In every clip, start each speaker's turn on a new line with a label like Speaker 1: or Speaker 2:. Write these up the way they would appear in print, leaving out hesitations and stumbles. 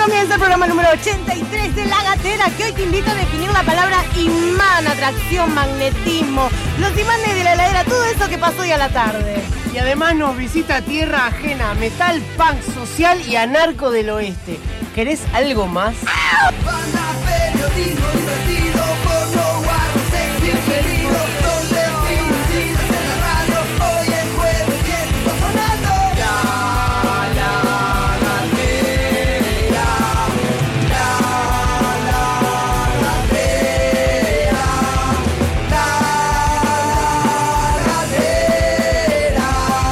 Speaker 1: Comienza el programa número 83 de La Gatera, que hoy te invito a definir la palabra imán, atracción, magnetismo, los imanes de la heladera, todo eso que pasó hoy a la tarde.
Speaker 2: Y además nos visita Tierra Ajena, metal, punk, social y anarco del oeste. ¿Querés algo más?
Speaker 3: Banda, periodismo divertido, porno, guarro, sexy, querido, donde filmes en la radio, hoy es jueves y está sonando la gatera, la gatera, la gatera,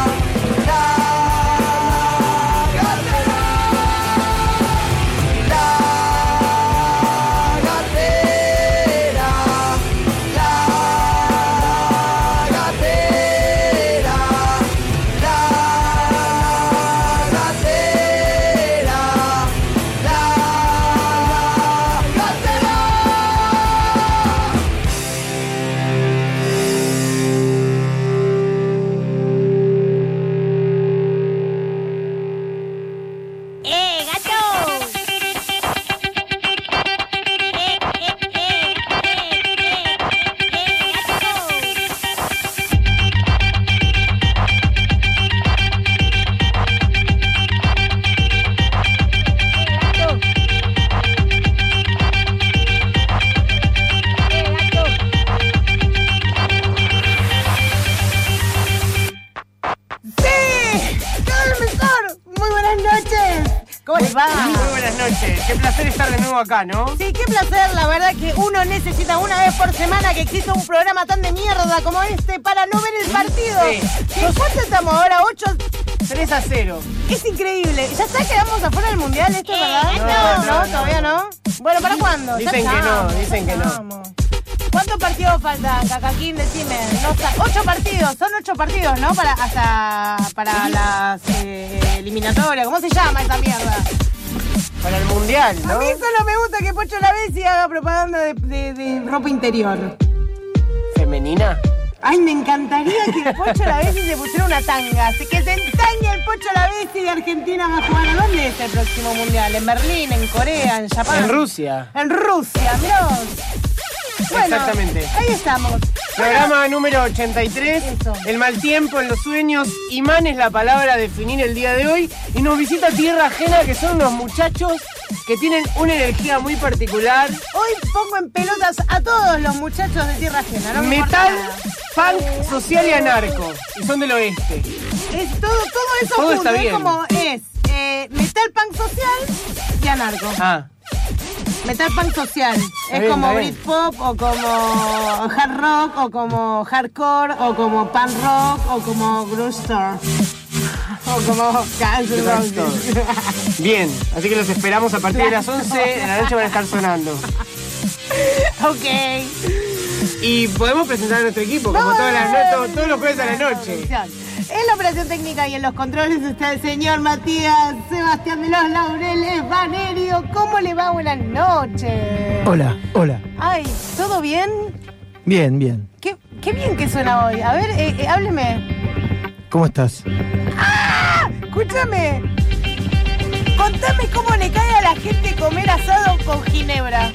Speaker 1: ¿Cómo les va?
Speaker 2: Muy buenas noches. Qué placer estar de nuevo acá, ¿no?
Speaker 1: Sí, qué placer. La verdad que uno necesita una vez por semana que exista un programa tan de mierda como este para no ver el partido.
Speaker 2: Sí.
Speaker 1: ¿Cuánto estamos ahora?
Speaker 2: 3-0.
Speaker 1: Es increíble. ¿Ya está? ¿Quedamos afuera del mundial esto, verdad? No, todavía no. Bueno, ¿para cuándo?
Speaker 2: Dicen
Speaker 1: Ya
Speaker 2: que no,
Speaker 1: estamos,
Speaker 2: dicen
Speaker 1: ya
Speaker 2: que no.
Speaker 1: estamos. ¿Cuántos partidos faltan, Cacaquín? Decime. No, 8 partidos. Son 8 partidos, ¿no? Para las eliminatorias. ¿Cómo se llama esa mierda?
Speaker 2: Para el mundial, ¿no?
Speaker 1: A mí solo me gusta que Pocho Lavesi haga propaganda de ropa interior.
Speaker 2: ¿Femenina?
Speaker 1: Ay, me encantaría que el Pocho Lavesi se pusiera una tanga. Que se entañe el Pocho Lavesi y Argentina va a jugar. ¿A dónde es el próximo mundial? ¿En Berlín, en Corea, en Japón?
Speaker 2: En Rusia.
Speaker 1: En Rusia, mirá vos. Bueno,
Speaker 2: exactamente.
Speaker 1: Ahí estamos.
Speaker 2: Programa número 83.
Speaker 1: Eso.
Speaker 2: El mal tiempo en los sueños. Imán es la palabra a definir el día de hoy. Y nos visita Tierra Ajena, que son unos muchachos que tienen una energía muy particular.
Speaker 1: Hoy pongo en pelotas a todos los muchachos de Tierra Ajena, ¿no? me importa
Speaker 2: Metal,
Speaker 1: nada.
Speaker 2: punk, social y anarco. Y son del oeste.
Speaker 1: Es todo eso
Speaker 2: Todo
Speaker 1: junto,
Speaker 2: está
Speaker 1: es
Speaker 2: bien.
Speaker 1: como metal punk social y anarco.
Speaker 2: Ah,
Speaker 1: Metal punk social. Es
Speaker 2: bien,
Speaker 1: como
Speaker 2: está bien.
Speaker 1: Britpop, o como hard rock, o como hardcore, o como punk rock, o como Grooster. O como Guns N' Roses.
Speaker 2: bien. Así que los esperamos a partir de las 11 de la noche, van a estar sonando.
Speaker 1: Ok.
Speaker 2: Y podemos presentar a nuestro equipo, como todos los jueves a la noche.
Speaker 1: En la operación técnica y en los controles está el señor Matías Sebastián de los Laureles Vanerio. ¿Cómo le va? Buenas noches.
Speaker 4: Hola.
Speaker 1: Ay, ¿todo bien?
Speaker 4: Bien.
Speaker 1: Qué bien que suena hoy. A ver, hábleme.
Speaker 4: ¿Cómo estás?
Speaker 1: ¡Ah! Escúchame. Contame cómo le cae a la gente comer asado con ginebra.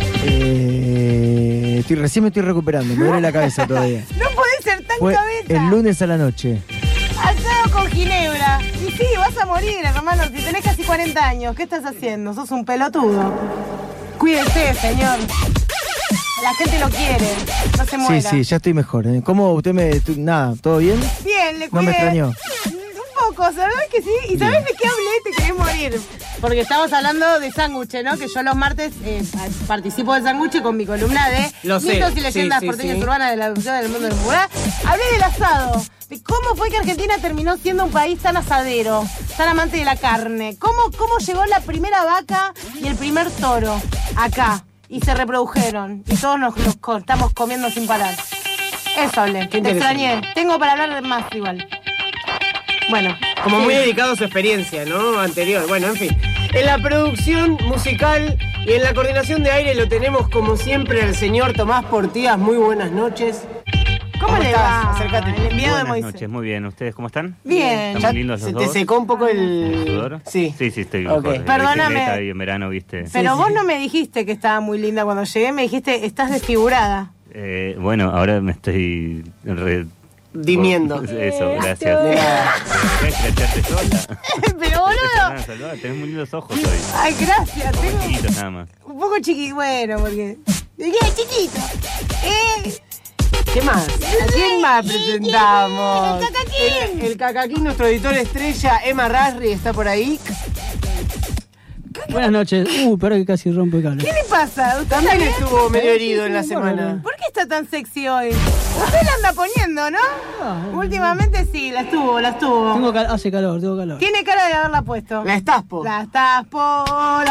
Speaker 4: Recién me estoy recuperando, me duele la cabeza todavía.
Speaker 1: No podés ser tan
Speaker 4: Fue
Speaker 1: cabeza.
Speaker 4: el lunes a la noche.
Speaker 1: Asado con ginebra. Y sí, vas a morir, hermano. Si tenés casi 40 años, ¿qué estás haciendo? Sos un pelotudo. Cuídese, señor. La gente lo quiere. No se muera.
Speaker 4: Sí, ya estoy mejor. ¿Cómo usted nada, ¿todo bien?
Speaker 1: Bien, le cuidé.
Speaker 4: No me extrañó.
Speaker 1: Un poco, ¿sabes que sí? ¿Y sabes de qué hablé? Te querés morir. Porque estamos hablando de sándwiches, ¿no? Que yo los martes participo de sándwiches con mi columna de
Speaker 2: Lo sé,
Speaker 1: mitos y leyendas
Speaker 2: sí,
Speaker 1: porteñas
Speaker 2: sí.
Speaker 1: urbanas de la evolución del mundo del mural. Hablé del asado. De cómo fue que Argentina terminó siendo un país tan asadero, tan amante de la carne. Cómo llegó la primera vaca y el primer toro acá. Y se reprodujeron. Y todos nos estamos comiendo sin parar. Eso hablé. Te extrañé. Tengo para hablar de más igual. Bueno.
Speaker 2: Como
Speaker 1: sí.
Speaker 2: muy dedicado a su experiencia, ¿no? Anterior. Bueno, en fin. En la producción musical y en la coordinación de aire lo tenemos como siempre al señor Tomás Portías. Muy buenas noches.
Speaker 1: ¿Cómo le
Speaker 2: estás?
Speaker 1: va?
Speaker 2: Acércate.
Speaker 1: El enviado de
Speaker 5: Buenas
Speaker 1: Moisés.
Speaker 5: noches, muy bien. ¿Ustedes cómo están?
Speaker 1: Bien.
Speaker 5: ¿Están
Speaker 2: Ya
Speaker 5: muy lindos los
Speaker 2: ¿Se
Speaker 5: dos?
Speaker 2: te secó un poco
Speaker 5: ¿El
Speaker 2: el
Speaker 5: sudor?
Speaker 2: Sí.
Speaker 5: Sí, estoy
Speaker 2: Ok.
Speaker 5: mejor.
Speaker 1: Perdóname.
Speaker 5: Bicicleta y en verano, viste.
Speaker 1: Pero
Speaker 2: Sí,
Speaker 1: vos
Speaker 2: sí.
Speaker 1: no me dijiste que estaba muy linda cuando llegué, me dijiste, estás desfigurada.
Speaker 5: Bueno, ahora me estoy
Speaker 2: Dimiendo.
Speaker 5: Eso, gracias.
Speaker 2: De nada.
Speaker 5: ¿Puedes crecharte sola?
Speaker 1: Pero boludo.
Speaker 5: Saludá, tenés muy lindos ojos hoy.
Speaker 1: Ay, gracias. Tengo
Speaker 5: Chiquitos nada más.
Speaker 1: un poco chiquito, bueno, porque... ¿Qué? Chiquito.
Speaker 2: ¿Qué más? ¿A quién más presentamos?
Speaker 1: El Cacaquín.
Speaker 2: El Cacaquín, nuestro editor estrella, Emma Rasri, está por ahí.
Speaker 6: Buenas noches. Pero que casi rompo el cable.
Speaker 1: ¿Qué le pasa? ¿Usted
Speaker 2: También
Speaker 1: está bien?
Speaker 2: estuvo medio herido en la semana.
Speaker 1: ¿Por qué está tan sexy hoy? Usted la anda poniendo, ¿no? Últimamente sí, la estuvo.
Speaker 6: Hace calor, tengo calor.
Speaker 1: Tiene cara de haberla puesto.
Speaker 2: La estás, po.
Speaker 1: La tapo.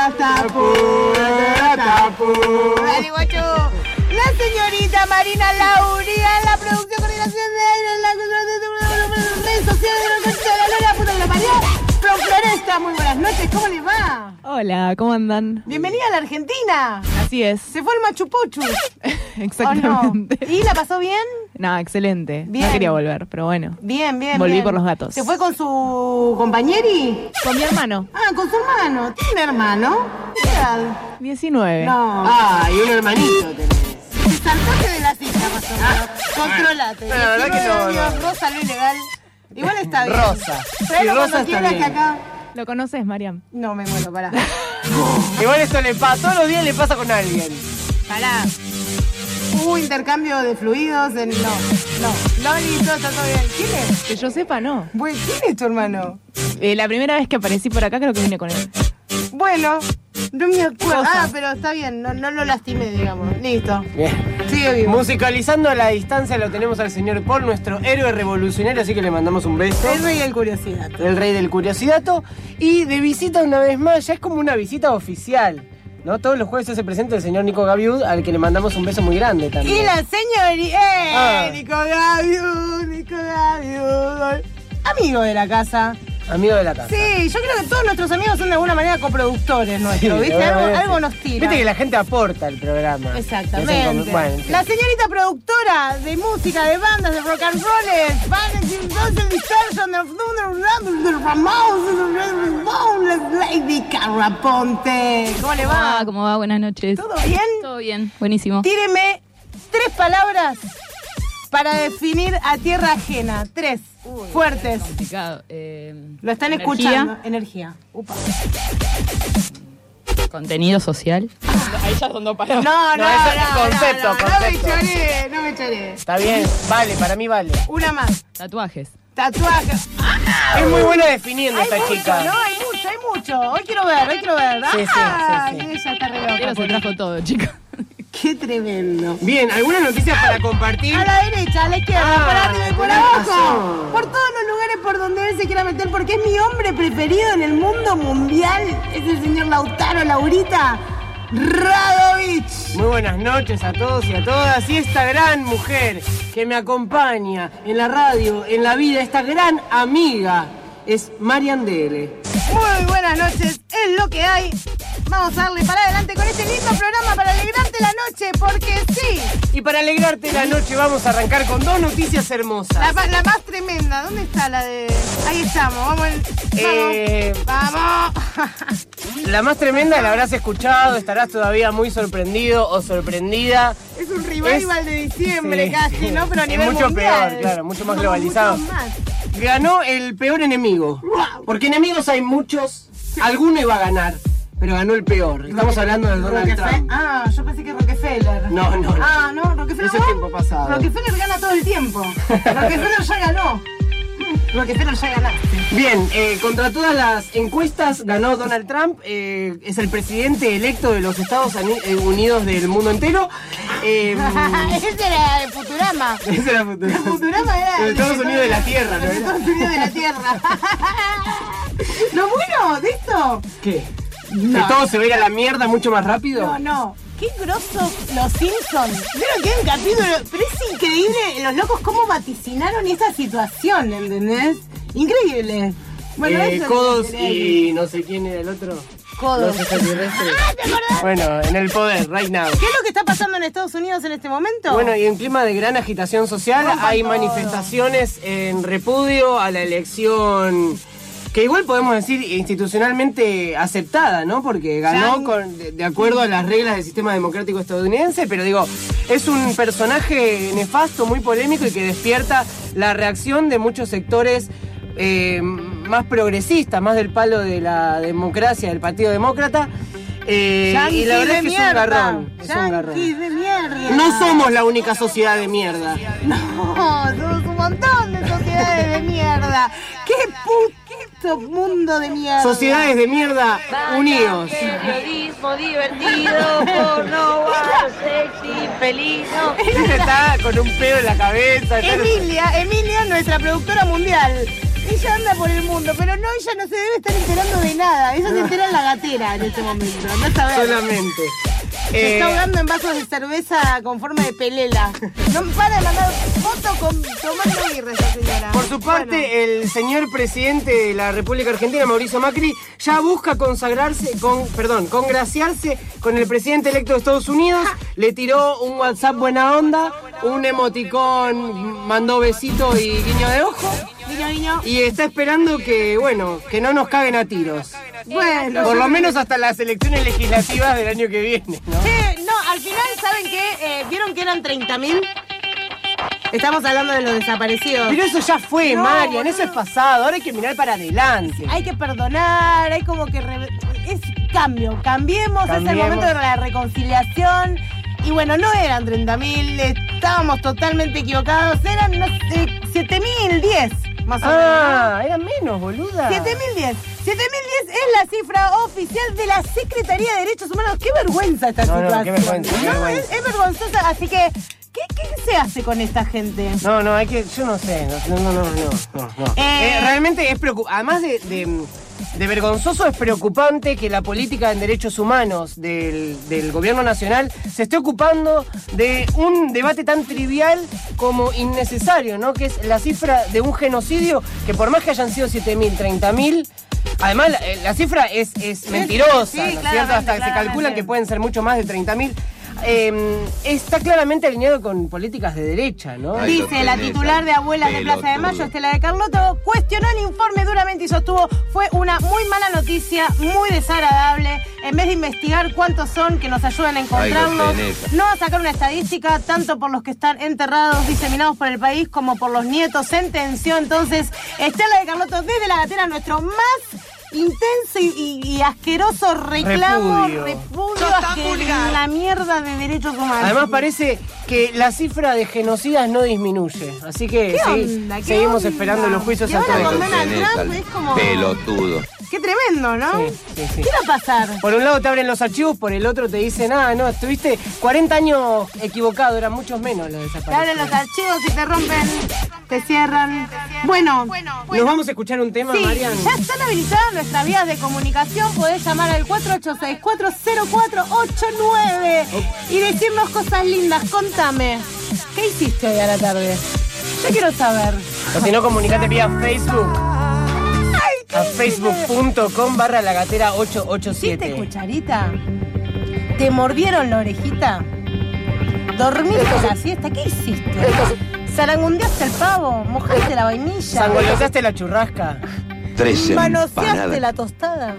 Speaker 1: Dale, guacho. La señorita Marina Lauria en la producción, coordinación de las redes sociales de la puta que la parió. Pro Floresta, muy buenas noches, ¿cómo les va?
Speaker 7: Hola, ¿cómo andan?
Speaker 1: Bienvenida a la Argentina.
Speaker 7: Así es.
Speaker 1: Se fue el Machu Picchu.
Speaker 7: Exactamente.
Speaker 1: ¿O no? ¿Y la pasó bien?
Speaker 7: No, excelente.
Speaker 1: Bien.
Speaker 7: No quería volver, pero bueno.
Speaker 1: Bien.
Speaker 7: Volví
Speaker 1: bien.
Speaker 7: por los gatos.
Speaker 1: ¿Se fue con su compañeri?
Speaker 7: Con mi hermano,
Speaker 1: Ah, con su hermano. ¿Tiene un hermano? ¿Qué edad?
Speaker 7: 19.
Speaker 1: No.
Speaker 2: Ah, y un hermanito tenés.
Speaker 1: Saltate de la silla, más o menos. Controlate.
Speaker 2: La verdad que
Speaker 1: 19
Speaker 2: no,
Speaker 1: años,
Speaker 2: no.
Speaker 1: Rosa, lo ilegal. Igual está bien.
Speaker 2: Rosa.
Speaker 1: Pero
Speaker 2: Sí,
Speaker 1: cuando
Speaker 2: Rosa está
Speaker 1: quieras
Speaker 2: bien.
Speaker 1: que acá...
Speaker 7: ¿Lo conoces, Mariam?
Speaker 1: No, me muero, pará.
Speaker 2: Igual esto le pasa, todos los días le pasa con alguien.
Speaker 1: Pará. Hubo intercambio de fluidos. No, listo, está todo bien. ¿Quién es?
Speaker 7: Que yo sepa, no.
Speaker 1: Bueno, ¿quién es tu hermano?
Speaker 7: La primera vez que aparecí por acá creo que vine con él.
Speaker 1: Bueno, no me acuerdo.
Speaker 7: Rosa.
Speaker 1: Ah, pero está bien, no lo lastimé, digamos. Listo.
Speaker 2: Bien.
Speaker 1: Sigue vivo.
Speaker 2: Musicalizando a la distancia lo tenemos al señor Paul, nuestro héroe revolucionario, así que le mandamos un beso.
Speaker 1: El rey del curiosidad.
Speaker 2: El rey del curiosidato. Y de visita una vez más, ya es como una visita oficial, ¿no? Todos los jueves se hace presente el señor Nico Gaviud, al que le mandamos un beso muy grande también.
Speaker 1: Y la señorita...
Speaker 2: Ah.
Speaker 1: Nico Gaviud. Amigo de la casa.
Speaker 2: Amigo de la casa.
Speaker 1: Sí, yo creo que todos nuestros amigos son de alguna manera coproductores nuestros,
Speaker 2: Sí,
Speaker 1: ¿viste?
Speaker 2: de alguna manera
Speaker 1: Algo
Speaker 2: sí.
Speaker 1: nos tira.
Speaker 2: Viste que la gente aporta al programa.
Speaker 1: Exactamente.
Speaker 2: Bueno, en fin.
Speaker 1: La señorita productora de música, de bandas, de rock and roll, Vanity Distortion, de Ramones, Lady Carraponte. ¿Cómo le va?
Speaker 8: ¿Cómo va? Buenas noches.
Speaker 1: ¿Todo bien?
Speaker 8: Todo bien, buenísimo.
Speaker 1: Tíreme 3 palabras para definir a tierra ajena. 3. Fuertes.
Speaker 8: Complicado.
Speaker 1: Lo están
Speaker 8: Energía.
Speaker 1: escuchando. Energía. Upa.
Speaker 8: Contenido social. Ahí ya son dos palabras.
Speaker 1: No,
Speaker 2: eso es concepto.
Speaker 1: No me choré.
Speaker 2: Está bien, vale, para mí vale.
Speaker 1: Una más.
Speaker 8: Tatuajes.
Speaker 1: Tatuaje.
Speaker 2: Es muy buena definiendo
Speaker 1: Hay
Speaker 2: esta
Speaker 1: mucho,
Speaker 2: chica.
Speaker 1: ¿no? Hay mucho. Hoy quiero ver.
Speaker 2: Sí,
Speaker 1: Ay,
Speaker 2: sí.
Speaker 1: ella está re loca.
Speaker 8: Pero se trajo todo, chicos.
Speaker 1: Qué tremendo.
Speaker 2: Bien, ¿algunas noticias para compartir?
Speaker 1: A la derecha, a la izquierda, por arriba y por
Speaker 2: tenés
Speaker 1: abajo.
Speaker 2: razón.
Speaker 1: Por todos los lugares por donde él se quiera meter, porque es mi hombre preferido en el mundo mundial. Es el señor Laurita Radovich.
Speaker 2: Muy buenas noches a todos y a todas. Y esta gran mujer que me acompaña en la radio, en la vida, esta gran amiga, es Marian DL.
Speaker 1: Muy buenas noches, es lo que hay. Vamos a darle para adelante con este lindo programa para alegrarte la noche, porque sí.
Speaker 2: Y para alegrarte la noche vamos a arrancar con 2 noticias hermosas.
Speaker 1: La más tremenda, ¿dónde está la de...? Ahí estamos, vamos. Vamos.
Speaker 2: La más tremenda la habrás escuchado, estarás todavía muy sorprendido o sorprendida.
Speaker 1: Es un revival de diciembre
Speaker 2: Sí.
Speaker 1: casi, ¿no? Pero a
Speaker 2: Es
Speaker 1: nivel
Speaker 2: mucho
Speaker 1: mundial.
Speaker 2: peor, claro, mucho más
Speaker 1: Somos
Speaker 2: globalizado.
Speaker 1: muchos más.
Speaker 2: Ganó el peor enemigo. Porque enemigos hay muchos, alguno iba a ganar, pero ganó el peor. Estamos hablando del Donald Trump.
Speaker 1: Ah, yo pensé que Rockefeller.
Speaker 2: No.
Speaker 1: Ah, no, Rockefeller.
Speaker 2: Ese es tiempo pasado.
Speaker 1: Rockefeller gana todo el tiempo. Rockefeller ya ganó. Rockefeller ya ganaste.
Speaker 2: Bien, contra todas las encuestas ganó Donald Trump, es el presidente electo de los Estados Unidos del mundo entero.
Speaker 1: Ese era de Futurama.
Speaker 2: Ese era Futurama.
Speaker 1: Futurama era
Speaker 2: Los Estados Unidos de la Tierra, ¿no?
Speaker 1: Los Estados Unidos de la Tierra. Lo bueno de esto.
Speaker 2: ¿Qué?
Speaker 1: No.
Speaker 2: ¿Que todo se va a ir a la mierda mucho más rápido?
Speaker 1: No. Qué grosos los Simpsons. Vieron que hay un capítulo, pero es increíble los locos cómo vaticinaron esa situación, ¿entendés? Increíble. Bueno, eso es
Speaker 2: Codos
Speaker 1: increíble.
Speaker 2: y no sé quién era el otro.
Speaker 1: codos.
Speaker 2: Los extraterrestres. Bueno, en el poder, right now.
Speaker 1: ¿Qué es lo que está pasando en Estados Unidos en este momento?
Speaker 2: Bueno, y en clima de gran agitación social hay manifestaciones en repudio a la elección que igual podemos decir institucionalmente aceptada, ¿no? Porque ganó de acuerdo a las reglas del sistema democrático estadounidense, pero digo, es un personaje nefasto, muy polémico y que despierta la reacción de muchos sectores más progresistas, más del palo de la democracia, del Partido Demócrata. Y la verdad es que es un garrón.
Speaker 1: Yanquis de mierda.
Speaker 2: No somos la única sociedad de mierda.
Speaker 1: No, somos un montón de sociedades de mierda. ¡Qué puto mundo de mierda!
Speaker 2: Sociedades de mierda unidos.
Speaker 9: Periodismo divertido, porno, guarro, sexy, feliz.
Speaker 2: Ella está con un pedo en la cabeza.
Speaker 1: Emilia, nuestra productora mundial. Ella anda por el mundo, pero no, ella no se debe estar enterando de nada. Ella se entera en la gatera en este momento. No sabe.
Speaker 2: Solamente.
Speaker 1: Se está ahogando en vasos de cerveza con forma de pelela. No para de mandar fotos tomando birra esa señora.
Speaker 2: Por su parte, el señor presidente de la República Argentina, Mauricio Macri, ya busca congraciarse con el presidente electo de Estados Unidos. Le tiró un WhatsApp buena onda, un emoticón, mandó besito y guiño de ojo.
Speaker 1: Guiño.
Speaker 2: Y está esperando que no nos caguen a tiros.
Speaker 1: Bueno,
Speaker 2: por lo menos hasta las elecciones legislativas del año que viene, ¿no?
Speaker 1: No, al final, ¿saben qué? ¿Vieron que eran 30.000? Estamos hablando de los desaparecidos.
Speaker 2: Pero eso ya fue, no, Marian, eso es pasado. Ahora hay que mirar para adelante.
Speaker 1: Hay que perdonar, hay como que... es cambio, cambiemos, es el momento de la reconciliación. Y bueno, no eran 30.000, estábamos totalmente equivocados, eran 7.010. Más o menos.
Speaker 2: Ah, eran menos, boluda.
Speaker 1: 7.010. 7.010 es la cifra oficial de la Secretaría de Derechos Humanos. ¡Qué vergüenza esta situación!
Speaker 2: No, qué vergüenza, qué vergüenza.
Speaker 1: Es vergonzosa, así que... ¿Qué se hace con esta gente?
Speaker 2: No, hay que... Yo no sé, no. Realmente es preocupante. Además de vergonzoso, es preocupante que la política en derechos humanos del gobierno nacional se esté ocupando de un debate tan trivial como innecesario, ¿no? Que es la cifra de un genocidio que por más que hayan sido 7.000, 30.000... Además, la cifra es mentirosa,
Speaker 1: sí,
Speaker 2: ¿no es cierto? Hasta se calcula que pueden ser mucho más de 30.000. Está claramente alineado con políticas de derecha, ¿no?
Speaker 1: Dice la titular de Abuelas de Plaza de Mayo, Estela de Carlotto, cuestionó el informe duramente y sostuvo: fue una muy mala noticia, muy desagradable. En vez de investigar cuántos son, que nos ayuden a encontrarlos, no a sacar una estadística, tanto por los que están enterrados, diseminados por el país, como por los nietos. Sentenció entonces Estela de Carlotto desde la gatera nuestro más intenso y asqueroso reclamo, repudio a la mierda de derechos humanos.
Speaker 2: Además parece que la cifra de genocidas no disminuye, así que seguimos esperando los juicios a todos.
Speaker 1: Es como...
Speaker 5: pelotudo.
Speaker 1: Qué tremendo, ¿no?
Speaker 2: Sí.
Speaker 1: ¿Qué va a pasar?
Speaker 2: Por un lado te abren los archivos, por el otro te dicen, no, estuviste 40 años equivocado, eran muchos menos los desaparecidos.
Speaker 1: Te abren los archivos y te rompen, te cierran. Bueno.
Speaker 2: ¿Nos vamos a escuchar un tema,
Speaker 1: sí,
Speaker 2: Marian?
Speaker 1: Ya están habilitadas nuestras vías de comunicación. Podés llamar al 486-404-89 y decirnos cosas lindas. Contame, ¿qué hiciste hoy a la tarde? Yo quiero saber.
Speaker 2: O si no, comunicate vía Facebook. A facebook.com/lagatera887.
Speaker 1: ¿Hiciste cucharita? ¿Te mordieron la orejita? ¿Dormiste la siesta? ¿Qué hiciste? ¿Zarangundeaste el pavo? ¿Mojaste la vainilla?
Speaker 2: ¿Sangoloteaste la churrasca?
Speaker 1: ¿Manoseaste la tostada?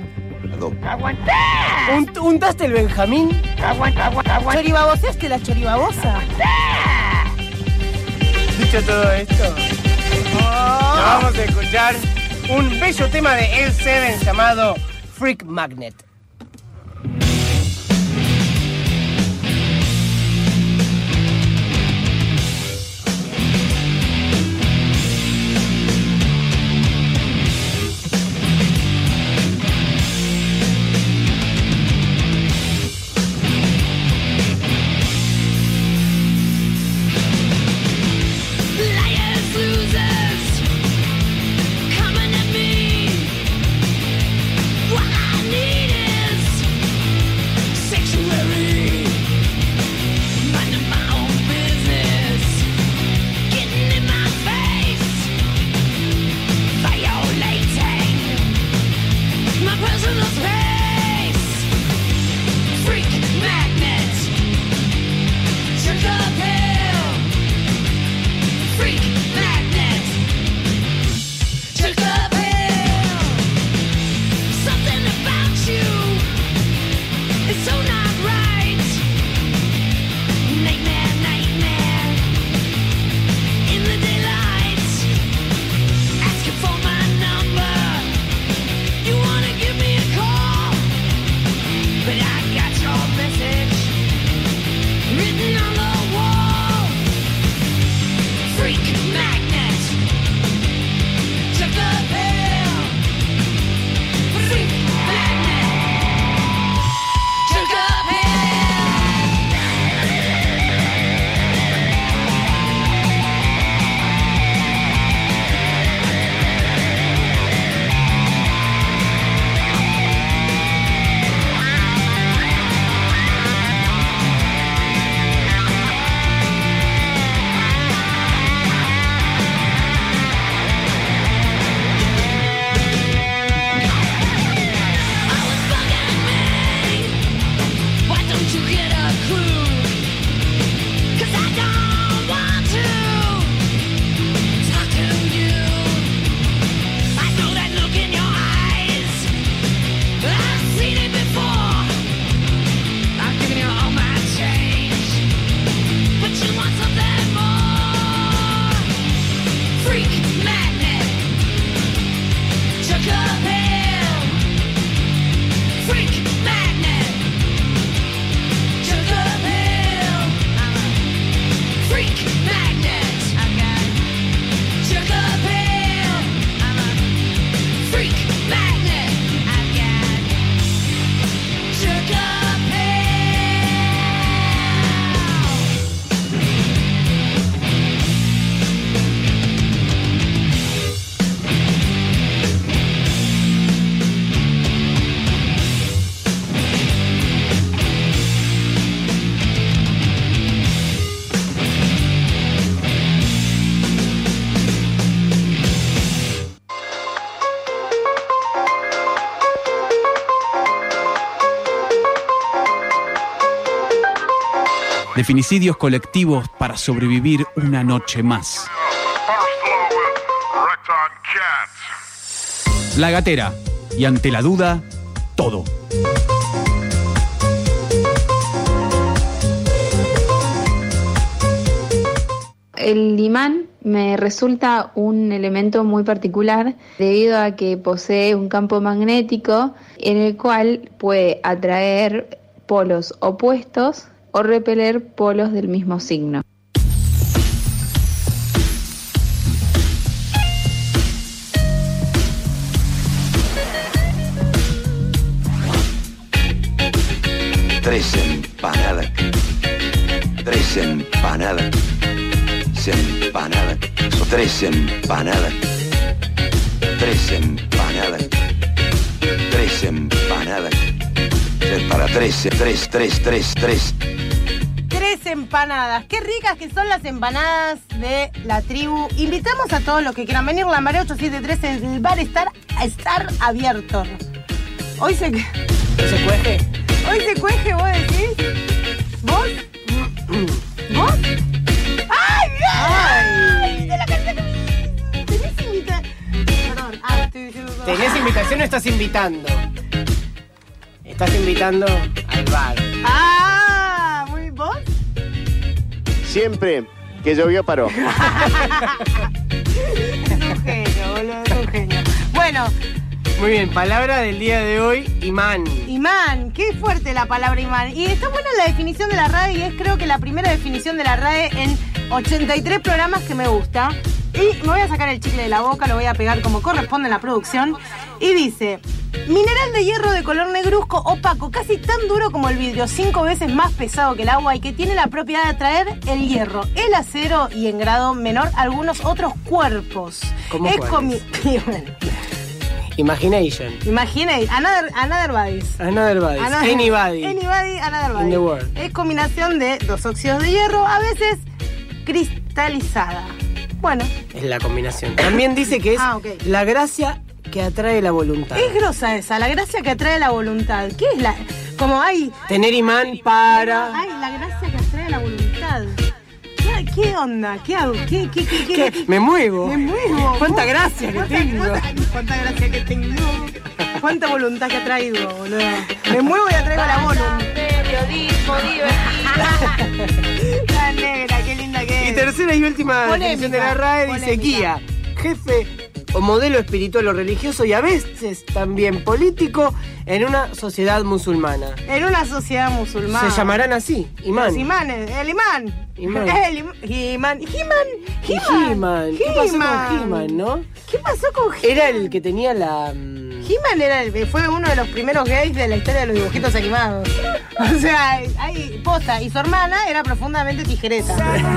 Speaker 2: ¿Untaste el Benjamín?
Speaker 1: ¿Choribaboseaste la choribabosa?
Speaker 2: Dicho todo esto, nos vamos a escuchar un bello tema de L7 llamado Freak Magnet.
Speaker 10: Coming at me, what I needed. de femicidios colectivos para sobrevivir una noche más. La Gatera, y ante la duda, todo.
Speaker 11: El imán me resulta un elemento muy particular debido a que posee un campo magnético en el cual puede atraer polos opuestos o repeler polos del mismo signo.
Speaker 12: Tres empanadas. Tres empanadas. Empanadas. Son tres empanadas. Tres empanadas. Tres empanadas. Para tres.
Speaker 1: Tres empanadas. Qué ricas que son las empanadas de la tribu. Invitamos a todos los que quieran venir. Lambaré 873 en el bar estar abierto. Hoy se cueje. Hoy se cueje, ¿vos decís? ¿Vos? ¿Vos? ¡Ay, bien! ¡Viste la carta que me... ¿Tenés invitación? Perdón. Estoy diciendo todo.
Speaker 2: ¿Tenés invitación o estás invitando? Estás invitando al bar.
Speaker 1: ¿Muy vos?
Speaker 13: Siempre que llovió paró.
Speaker 1: Es un genio, boludo, es un genio. Bueno.
Speaker 2: Muy bien, palabra del día de hoy, imán.
Speaker 1: Imán, qué fuerte la palabra imán. Y está buena la definición de la RAE y es creo que la primera definición de la RAE en 83 programas que me gusta. Y me voy a sacar el chicle de la boca, lo voy a pegar como corresponde en la producción. Y dice, mineral de hierro de color negruzco opaco, casi tan duro como el vidrio, 5 veces más pesado que el agua y que tiene la propiedad de atraer el hierro, el acero y en grado menor algunos otros cuerpos.
Speaker 2: ¿Cómo cuáles? Imagination.
Speaker 1: Another bodies.
Speaker 2: Anybody,
Speaker 1: another body.
Speaker 2: In the world.
Speaker 1: Es combinación de dos óxidos de hierro, a veces cristalizada. Bueno.
Speaker 2: Es la combinación. También dice que es la gracia que atrae la voluntad.
Speaker 1: Es grosa esa, la gracia que atrae la voluntad. ¿Qué es la...? Como hay...
Speaker 2: Tener imán para...
Speaker 1: Ay, la gracia que atrae la voluntad. ¿Qué onda? ¿Qué hago? ¿Qué?
Speaker 2: Me muevo. ¿Cuánta
Speaker 1: ¿Cómo?
Speaker 2: gracia que tengo?
Speaker 1: ¿Cuánta gracia que tengo? ¿Cuánta voluntad que atraigo, boludo? Me muevo y atraigo la voluntad.
Speaker 9: Periodismo divertido.
Speaker 1: La negra, qué linda que es.
Speaker 2: Y tercera y última
Speaker 1: Polémica,
Speaker 2: definición de la RAE dice
Speaker 1: polémica.
Speaker 2: guía, jefe o modelo espiritual o religioso y a veces también político en una sociedad musulmana.
Speaker 1: En una sociedad musulmana.
Speaker 2: Se llamarán así, imán.
Speaker 1: Los imanes, el imán.
Speaker 2: Imán.
Speaker 1: He-Man.
Speaker 2: He-Man. ¿Qué pasó con He-Man, no?
Speaker 1: ¿Qué pasó con He-Man?
Speaker 2: Era el que tenía la...
Speaker 1: He-Man fue uno de los primeros gays de la historia de los dibujitos animados. O sea, hay posta. Y su hermana era profundamente tijereta.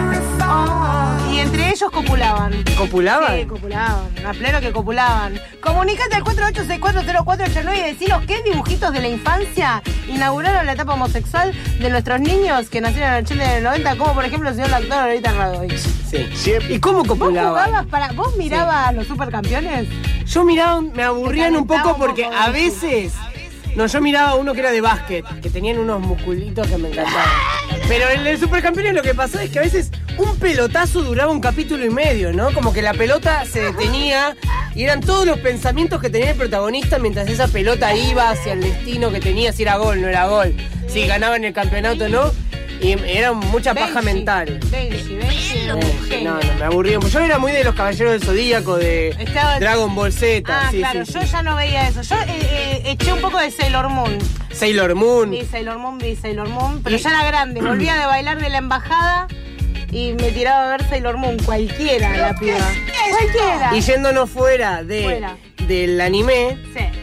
Speaker 1: Y entre ellos copulaban.
Speaker 2: ¿Copulaban?
Speaker 1: Sí, copulaban. A pleno que copulaban. Comunicate al 48640489 y decinos qué dibujitos de la infancia inauguraron la etapa homosexual de nuestros niños que nacieron en el 80 y en el 90, como por ejemplo el señor actor Lolita Radovich.
Speaker 2: Sí. ¿Y cómo copulaban?
Speaker 1: ¿Vos mirabas los supercampeones?
Speaker 2: Yo miraba, me aburrían un poco porque a veces... No, yo miraba uno que era de básquet, que tenían unos musculitos que me encantaban. Pero en el Supercampeones lo que pasó es que a veces un pelotazo duraba un capítulo y medio, ¿no? Como que la pelota se detenía y eran todos los pensamientos que tenía el protagonista mientras esa pelota iba hacia el destino que tenía, si era gol, no era gol, si ganaban el campeonato, ¿no? Y era mucha paja mental.
Speaker 1: Benji,
Speaker 2: no, me aburrí. Yo era muy de los Caballeros del Zodíaco, de Dragon Ball Z. Sí,
Speaker 1: claro, yo ya no veía eso. Yo eché un poco de Sailor Moon.
Speaker 2: Sailor Moon.
Speaker 1: Vi Sailor Moon, pero ya era grande. Volvía de bailar de la embajada y me tiraba a ver Sailor Moon. Cualquiera la piba. Cualquiera.
Speaker 2: Y yéndonos fuera del anime,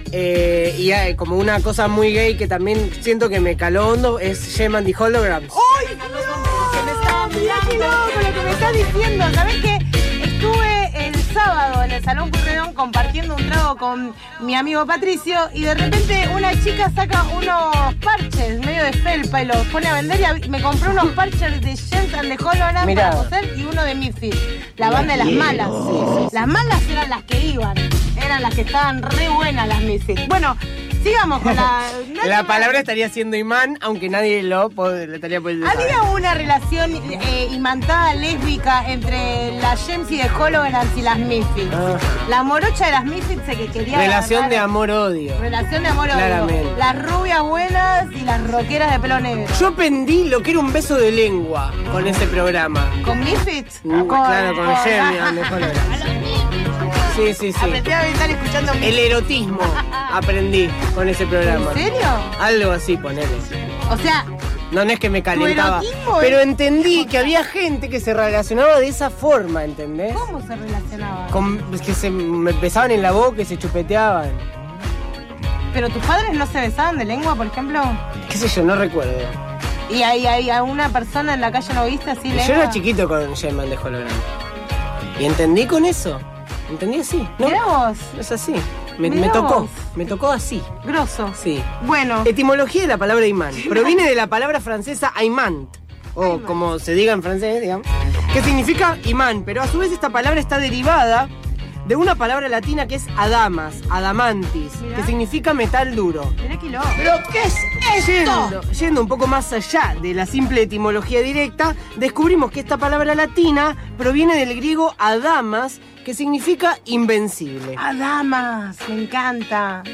Speaker 2: y hay como una cosa muy gay que también siento que me caló hondo, es Gem and the Holograms.
Speaker 1: ¡Ay, mirá qué loco lo que me estás diciendo! ¿Sabés qué? Estuve el sábado en el Salón Purredón compartiendo un trago con mi amigo Patricio y de repente una chica saca unos parches medio de felpa y los pone a vender y me compré unos parches de Gems and the Holograms para coser y uno de Misfits, la banda de las malas. Las malas eran las que iban, eran las que estaban re buenas las Misfits. Bueno, Sigamos con la...
Speaker 2: La palabra estaría siendo imán, aunque nadie lo estaría podiendo saber.
Speaker 1: Había una relación imantada lésbica entre la Jamesy de Hologram y las Misfits. La morocha de las Misfits que quería...
Speaker 2: Relación de amor-odio.
Speaker 1: Relación de amor-odio.
Speaker 2: Claramente.
Speaker 1: Las rubias buenas y las rockeras de pelo negro.
Speaker 2: Yo aprendí lo que era un beso de lengua con ese programa.
Speaker 1: ¿Con Misfits?
Speaker 2: Claro, con Jamie de Hologram. Sí.
Speaker 1: Aprendí a estar escuchando
Speaker 2: el erotismo aprendí con ese programa.
Speaker 1: ¿En serio?
Speaker 2: Algo así, ponele.
Speaker 1: O sea...
Speaker 2: No es que me calentaba.
Speaker 1: ¿Tu
Speaker 2: pero entendí que había gente que se relacionaba de esa forma, ¿entendés?
Speaker 1: ¿Cómo se relacionaba?
Speaker 2: Que se me besaban en la boca y se chupeteaban.
Speaker 1: ¿Pero tus padres no se besaban de lengua, por ejemplo?
Speaker 2: Qué sé yo, no recuerdo.
Speaker 1: ¿Y hay a una persona en la calle no viste así lengua?
Speaker 2: Yo era chiquito con Gemman de Hologram. Y entendí con eso. Entendí así. ¿No?
Speaker 1: Mirá vos.
Speaker 2: Es así. Me tocó así.
Speaker 1: Grosso.
Speaker 2: Sí.
Speaker 1: Bueno.
Speaker 2: Etimología de la palabra imán. Proviene de la palabra francesa aimant, o como se diga en francés, digamos, que significa imán, pero a su vez esta palabra está derivada de una palabra latina que es adamas, adamantis, que significa metal duro.
Speaker 1: Mirá qué loco.
Speaker 2: ¿Pero qué es esto? Yendo un poco más allá de la simple etimología directa, descubrimos que esta palabra latina proviene del griego adamas, que significa invencible.
Speaker 1: Adamas, me encanta.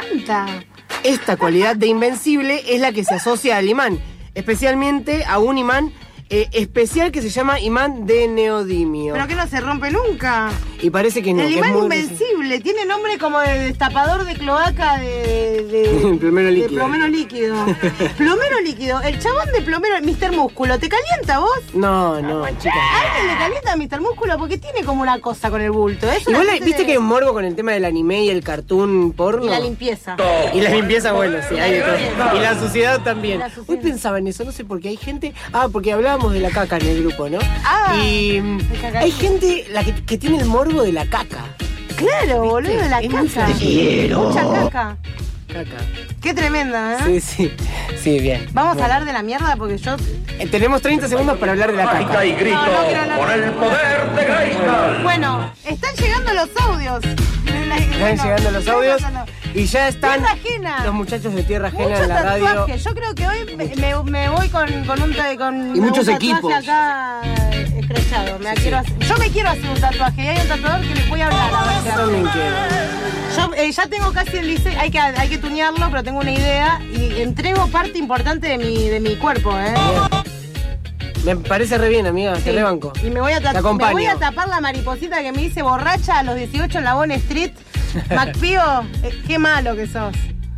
Speaker 2: Esta cualidad de invencible es la que se asocia al imán, especialmente a un imán especial que se llama imán de neodimio.
Speaker 1: Pero que no se rompe nunca.
Speaker 2: Y parece que no.
Speaker 1: El
Speaker 2: que
Speaker 1: imán
Speaker 2: es muy
Speaker 1: invencible, tiene nombre como de destapador de cloaca de
Speaker 2: plomero líquido.
Speaker 1: De plomero líquido. Plomero líquido. El chabón de plomero, Mr. Músculo, ¿te calienta vos?
Speaker 2: No, chica.
Speaker 1: ¿A alguien le calienta a Mr. Músculo? Porque tiene como una cosa con el bulto.
Speaker 2: Igual viste que hay un morbo con el tema del anime y el cartoon porno.
Speaker 1: Y la limpieza.
Speaker 2: Y la limpieza, bueno, sí, hay de todo. Y la suciedad también. Hoy pensaba en eso, no sé por qué hay gente... porque hablábamos de la caca en el grupo, ¿no? Y hay gente que tiene el morbo de la caca.
Speaker 1: Claro, boludo, de la caca.
Speaker 2: Te quiero.
Speaker 1: Mucha caca.
Speaker 2: Caca.
Speaker 1: Qué tremenda, ¿eh?
Speaker 2: Sí, bien.
Speaker 1: Vamos a hablar de la mierda porque yo...
Speaker 2: tenemos 30 segundos para hablar de la caca.
Speaker 13: Y grito por el poder de Grayskull.
Speaker 1: Bueno, están llegando los audios.
Speaker 2: Están llegando los audios y ya están
Speaker 1: Tierra Ajena.
Speaker 2: Los muchachos de Tierra Ajena
Speaker 1: Muchos
Speaker 2: en la radio.
Speaker 1: tatuajes. Yo creo que hoy me voy con
Speaker 2: y muchos
Speaker 1: un
Speaker 2: equipos
Speaker 1: acá escrachado. Yo me quiero hacer un tatuaje y hay un tatuador que les voy a hablar.
Speaker 2: Yo también quiero.
Speaker 1: Yo ya tengo casi el diseño, hay que tunearlo, pero tengo una idea y entrego parte importante de mi cuerpo, ¿eh?
Speaker 2: Me parece re bien, amiga, te rebanco.
Speaker 1: Y me voy a tapar la mariposita que me hice borracha a los 18 en la Bond Street. Macpío, qué malo que sos.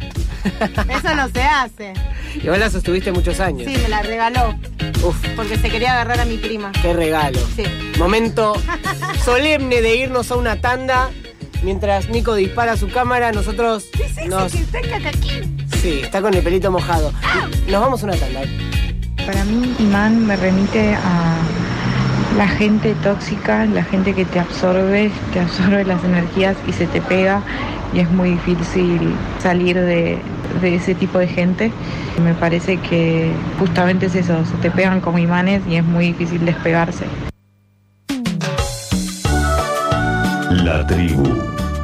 Speaker 1: Eso no se hace.
Speaker 2: Igual la sostuviste muchos años.
Speaker 1: Sí, me la regaló.
Speaker 2: Uf.
Speaker 1: Porque se quería agarrar a mi prima.
Speaker 2: Qué regalo.
Speaker 1: Sí.
Speaker 2: Momento solemne de irnos a una tanda. Mientras Nico dispara su cámara, nosotros
Speaker 1: está el cacaquín.
Speaker 2: Sí, está con el pelito mojado. Nos vamos a una tanda.
Speaker 14: Para mí, imán me remite a la gente tóxica, la gente que te absorbe las energías y se te pega, y es muy difícil salir de ese tipo de gente. Me parece que justamente es eso, se te pegan como imanes y es muy difícil despegarse.
Speaker 15: La tribu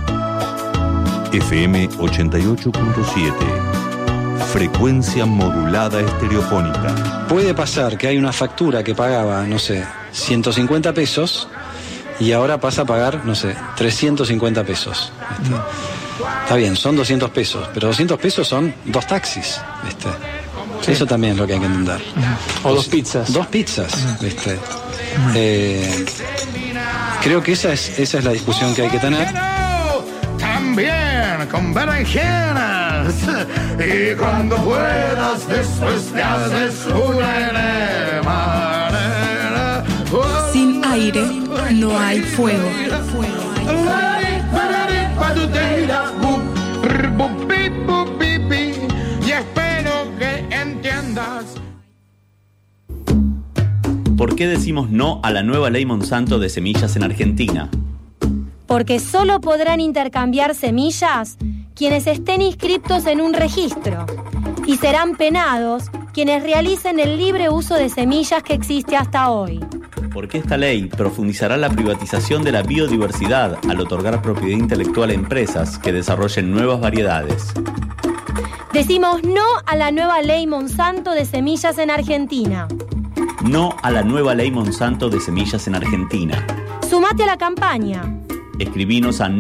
Speaker 15: FM 88.7, frecuencia modulada estereofónica.
Speaker 16: Puede pasar que hay una factura que pagaba, no sé, 150 pesos y ahora pasa a pagar, no sé, 350 pesos. Está bien, son 200 pesos, pero 200 pesos son 2 taxis, ¿viste? Sí. Eso también es lo que hay que entender.
Speaker 17: O 2 pizzas.
Speaker 16: 2 pizzas, ¿viste? Creo que esa es la discusión que hay que tener.
Speaker 13: También con berenjenas. Y cuando puedas, después te haces una enema.
Speaker 18: Sin aire no hay fuego.
Speaker 13: Y espero que entiendas.
Speaker 5: ¿Por qué decimos no a la nueva ley Monsanto de semillas en Argentina?
Speaker 19: Porque solo podrán intercambiar semillas quienes estén inscritos en un registro y serán penados quienes realicen el libre uso de semillas que existe hasta hoy.
Speaker 5: Porque esta ley profundizará la privatización de la biodiversidad al otorgar propiedad intelectual a empresas que desarrollen nuevas variedades.
Speaker 19: Decimos no a la nueva ley Monsanto de semillas en Argentina.
Speaker 5: No a la nueva ley Monsanto de semillas en Argentina.
Speaker 19: Sumate a la campaña.
Speaker 5: Escribinos a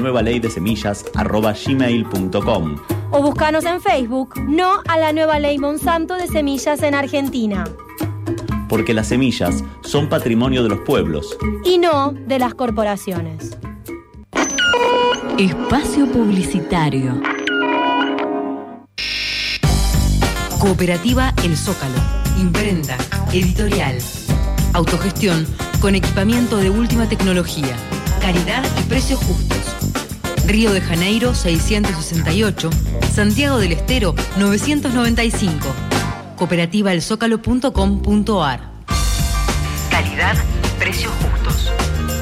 Speaker 5: noalanuevaleidesemillas@gmail.com
Speaker 19: O buscanos en Facebook, no a la nueva ley Monsanto de semillas en Argentina.
Speaker 5: Porque las semillas son patrimonio de los pueblos.
Speaker 19: Y no de las corporaciones.
Speaker 17: Espacio publicitario. Cooperativa El Zócalo. Imprenta, editorial, autogestión con equipamiento de última tecnología, calidad y precios justos. Río de Janeiro 668, Santiago del Estero 995. Cooperativaelzócalo.com.ar. Calidad y precios justos.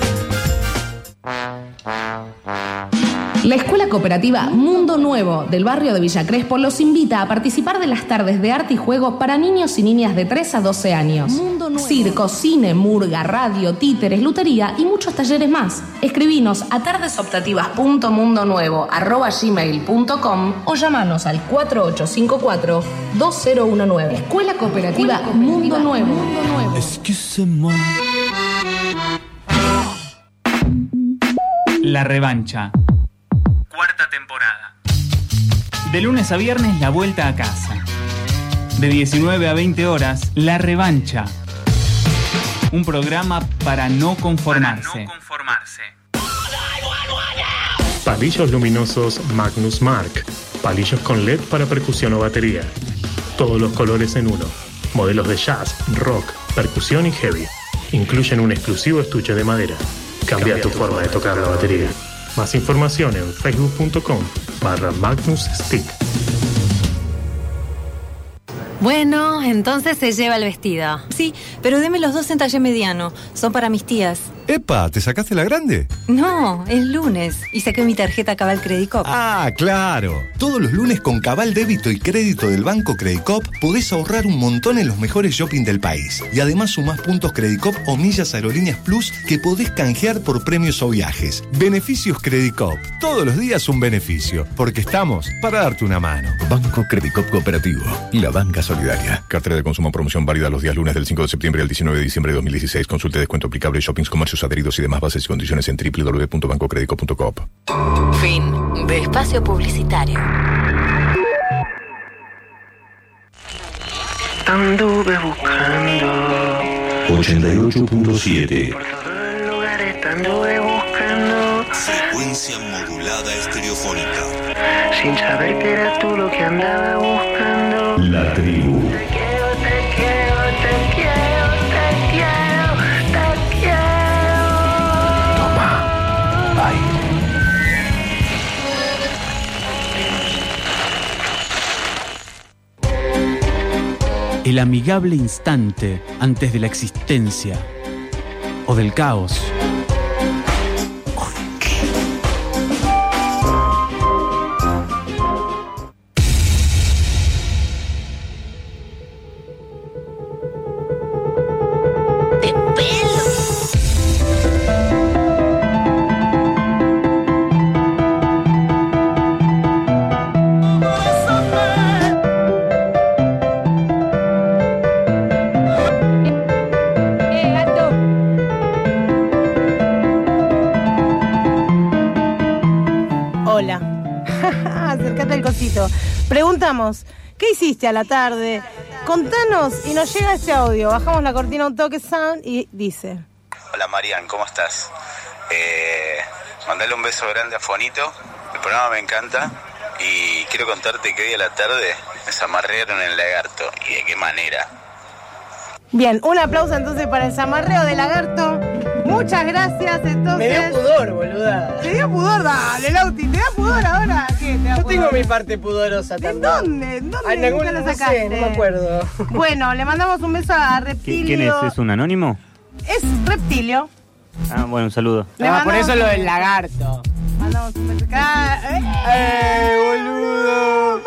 Speaker 20: La Escuela Cooperativa Mundo Nuevo del barrio de Villa Crespo los invita a participar de las tardes de arte y juego para niños y niñas de 3 a 12 años. Circo, cine, murga, radio, títeres, lutería y muchos talleres más. Escribinos a tardesoptativas.mundonuevo@gmail.com o llamanos al 4854-2019. Escuela Cooperativa Mundo Nuevo.
Speaker 10: Excusez-moi. La revancha. Cuarta temporada. De lunes a viernes, la vuelta a casa. De 19 a 20 horas, la revancha. Un programa para no conformarse.
Speaker 21: Palillos luminosos Magnus Mark. Palillos con LED para percusión o batería. Todos los colores en uno. Modelos de jazz, rock, percusión y heavy. Incluyen un exclusivo estuche de madera. Cambia tu forma de tocar la batería. Más información en facebook.com/Magnus Stick.
Speaker 22: Bueno, entonces se lleva el vestido.
Speaker 23: Sí, pero deme los 2 en talle mediano. Son para mis tías.
Speaker 24: ¡Epa! ¿Te sacaste la grande?
Speaker 23: No, es lunes y saqué mi tarjeta Cabal Credit Cop.
Speaker 24: ¡Ah, claro! Todos los lunes con Cabal Débito y Crédito del Banco Credit Cop podés ahorrar un montón en los mejores shopping del país. Y además sumás puntos Credit Cop o millas Aerolíneas Plus que podés canjear por premios o viajes. Beneficios Credit Cop. Todos los días un beneficio. Porque estamos para darte una mano.
Speaker 25: Banco Credit Cop Cooperativo. La banca solidaria. Cartera de consumo promoción válida los días lunes del 5 de septiembre al 19 de diciembre de 2016. Consulte descuento aplicable, shoppings, comercios adheridos y demás bases y condiciones en www.bancocredico.com.
Speaker 17: Fin de espacio publicitario.
Speaker 26: Anduve buscando
Speaker 15: 88.7
Speaker 26: por todos los lugares, anduve buscando
Speaker 15: Frecuencia modulada estereofónica.
Speaker 26: sin saber que eras tú lo que andaba buscando.
Speaker 15: La tribu.
Speaker 26: Te quiero, te quiero, te quiero, te quiero, te quiero.
Speaker 15: Toma. Bye.
Speaker 10: El amigable instante antes de la existencia o del caos.
Speaker 1: Acércate al cosito. Preguntamos, ¿qué hiciste a la tarde? Contanos y nos llega este audio. Bajamos la cortina un toque sound y dice:
Speaker 27: Hola Marian, ¿cómo estás? Mandale un beso grande a Juanito. El programa me encanta y quiero contarte que hoy a la tarde me zamarrearon en el lagarto. ¿Y de qué manera?
Speaker 1: Bien, un aplauso entonces para el zamarreo de lagarto. Muchas gracias, entonces.
Speaker 2: Me dio pudor, boluda.
Speaker 1: ¿Te dio pudor? Dale, Lauti, ¿te da pudor ahora? ¿Qué? ¿Te da
Speaker 2: Yo
Speaker 1: pudor?
Speaker 2: tengo mi parte pudorosa también.
Speaker 1: ¿De dónde? ¿Dónde?
Speaker 2: En algún,
Speaker 1: ¿Nunca lo
Speaker 2: no
Speaker 1: sacaste?
Speaker 2: sé, no me acuerdo.
Speaker 1: Bueno, le mandamos un beso a Reptilio.
Speaker 28: ¿Quién es? ¿Es un anónimo?
Speaker 1: Es Reptilio.
Speaker 28: Ah, bueno, un saludo.
Speaker 2: Por eso lo del lagarto.
Speaker 1: Mandamos un beso acá.
Speaker 2: Boludo!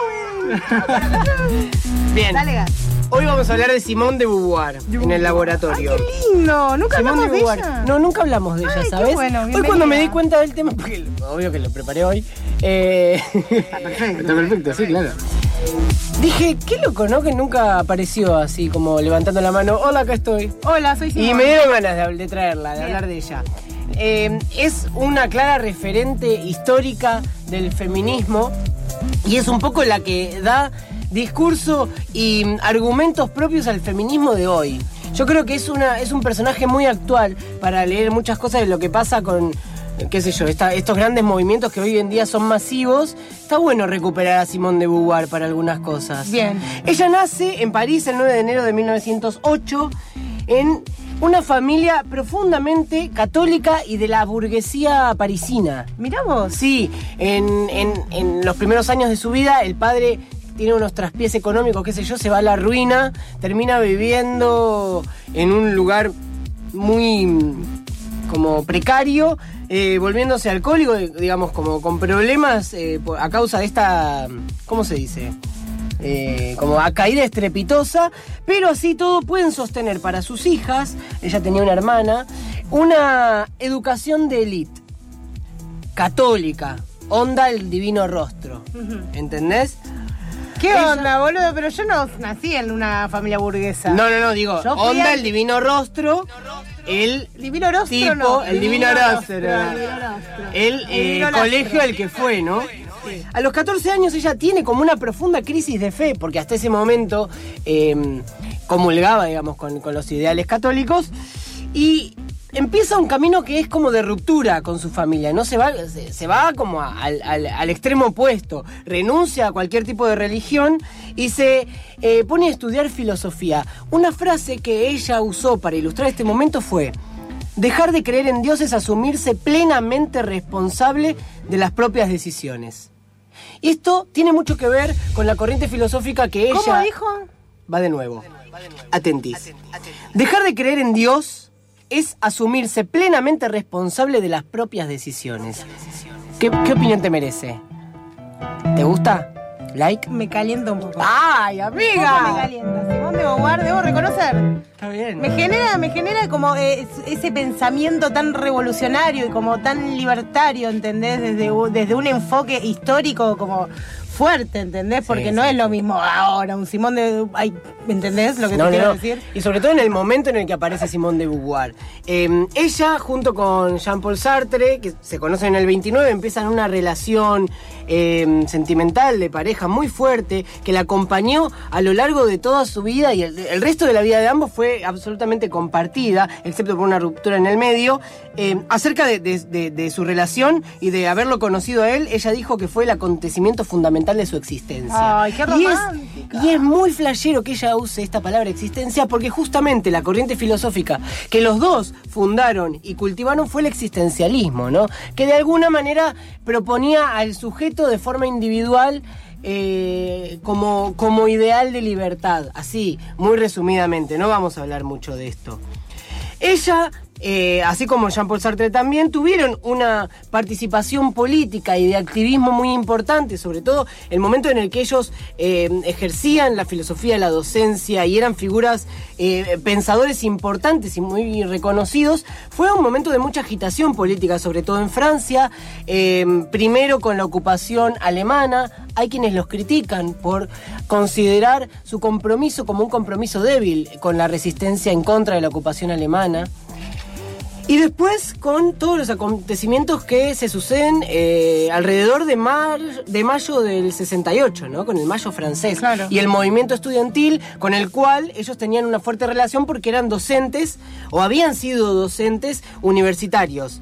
Speaker 2: Bien.
Speaker 1: Dale, gas.
Speaker 2: Hoy vamos a hablar de Simone de Beauvoir en el laboratorio.
Speaker 1: ¡Ay, qué lindo! ¿Nunca
Speaker 2: Simone
Speaker 1: hablamos de
Speaker 2: Beauvoir.
Speaker 1: ella?
Speaker 2: No, nunca hablamos de ella,
Speaker 1: Ay, qué
Speaker 2: ¿sabes?
Speaker 1: bueno,
Speaker 2: hoy
Speaker 1: bienvenida.
Speaker 2: cuando me di cuenta del tema, porque obvio que lo preparé hoy, Está perfecto, sí, claro. Dije, qué loco, ¿no? Que nunca apareció así, como levantando la mano. Hola, acá estoy.
Speaker 1: Hola, soy Simón.
Speaker 2: Y me dieron ganas de traerla, de hablar de ella. Es una clara referente histórica del feminismo y es un poco la que da discurso y argumentos propios al feminismo de hoy. Yo creo que es un personaje muy actual para leer muchas cosas de lo que pasa con, qué sé yo, estos grandes movimientos que hoy en día son masivos. Está bueno recuperar a Simone de Beauvoir para algunas cosas.
Speaker 1: Bien.
Speaker 2: Ella nace en París el 9 de enero de 1908 en una familia profundamente católica y de la burguesía parisina.
Speaker 1: Mirá vos.
Speaker 2: Sí, en los primeros años de su vida el padre tiene unos traspiés económicos, qué sé yo, se va a la ruina, termina viviendo en un lugar muy como precario, volviéndose alcohólico, digamos, como con problemas a causa de esta, ¿cómo se dice? Como a caída estrepitosa, pero así todo pueden sostener para sus hijas, ella tenía una hermana, una educación de élite, católica, onda el divino rostro, ¿entendés?
Speaker 1: ¿Qué onda, boludo? Pero yo no nací en una familia burguesa.
Speaker 2: No, digo, onda el divino rostro, el
Speaker 1: divino rostro,
Speaker 2: tipo,
Speaker 1: no.
Speaker 2: El divino rostro, el colegio al que fue, ¿no? Sí. A los 14 años ella tiene como una profunda crisis de fe, porque hasta ese momento comulgaba, digamos, con los ideales católicos, y empieza un camino que es como de ruptura con su familia, ¿no? Se va como al extremo opuesto, renuncia a cualquier tipo de religión y se pone a estudiar filosofía. Una frase que ella usó para ilustrar este momento fue: dejar de creer en Dios es asumirse plenamente responsable de las propias decisiones. Y esto tiene mucho que ver con la corriente filosófica que ella...
Speaker 1: ¿Cómo dijo?
Speaker 2: Va de nuevo. Atentis. Dejar de creer en Dios es asumirse plenamente responsable de las propias decisiones. ¿Qué opinión te merece? ¿Te gusta? ¿Like?
Speaker 1: Me calienta un poco.
Speaker 2: ¡Ay, amiga!
Speaker 1: Un poco me calienta. Simone de Beauvoir, debo reconocer.
Speaker 2: Está bien.
Speaker 1: Me genera como ese pensamiento tan revolucionario y como tan libertario, ¿entendés? Desde un enfoque histórico como fuerte, ¿entendés? Porque
Speaker 2: sí,
Speaker 1: no es lo mismo ahora, un Simone de... ¿entendés lo que te quiero decir?
Speaker 2: Y sobre todo en el momento en el que aparece Simone de Beauvoir. Ella, junto con Jean-Paul Sartre, que se conocen en el 29, empiezan una relación sentimental, de pareja muy fuerte, que la acompañó a lo largo de toda su vida, y el resto de la vida de ambos fue absolutamente compartida, excepto por una ruptura en el medio. Acerca de su relación y de haberlo conocido a él, ella dijo que fue el acontecimiento fundamental de su existencia.
Speaker 1: ¡Ay, qué romántica!
Speaker 2: Y es muy flashero que ella use esta palabra existencia, porque justamente la corriente filosófica que los dos fundaron y cultivaron fue el existencialismo, ¿no? Que de alguna manera proponía al sujeto de forma individual como ideal de libertad, así, muy resumidamente, no vamos a hablar mucho de esto. Ella, así como Jean-Paul Sartre también, tuvieron una participación política y de activismo muy importante, sobre todo el momento en el que ellos ejercían la filosofía de la docencia y eran figuras pensadores importantes y muy reconocidos. Fue un momento de mucha agitación política, sobre todo en Francia, primero con la ocupación alemana. Hay quienes los critican por considerar su compromiso como un compromiso débil con la resistencia en contra de la ocupación alemana. Y después con todos los acontecimientos que se suceden alrededor de mayo del 68, ¿no? Con el Mayo francés.
Speaker 1: Claro.
Speaker 2: Y el movimiento estudiantil con el cual ellos tenían una fuerte relación porque eran docentes o habían sido docentes universitarios.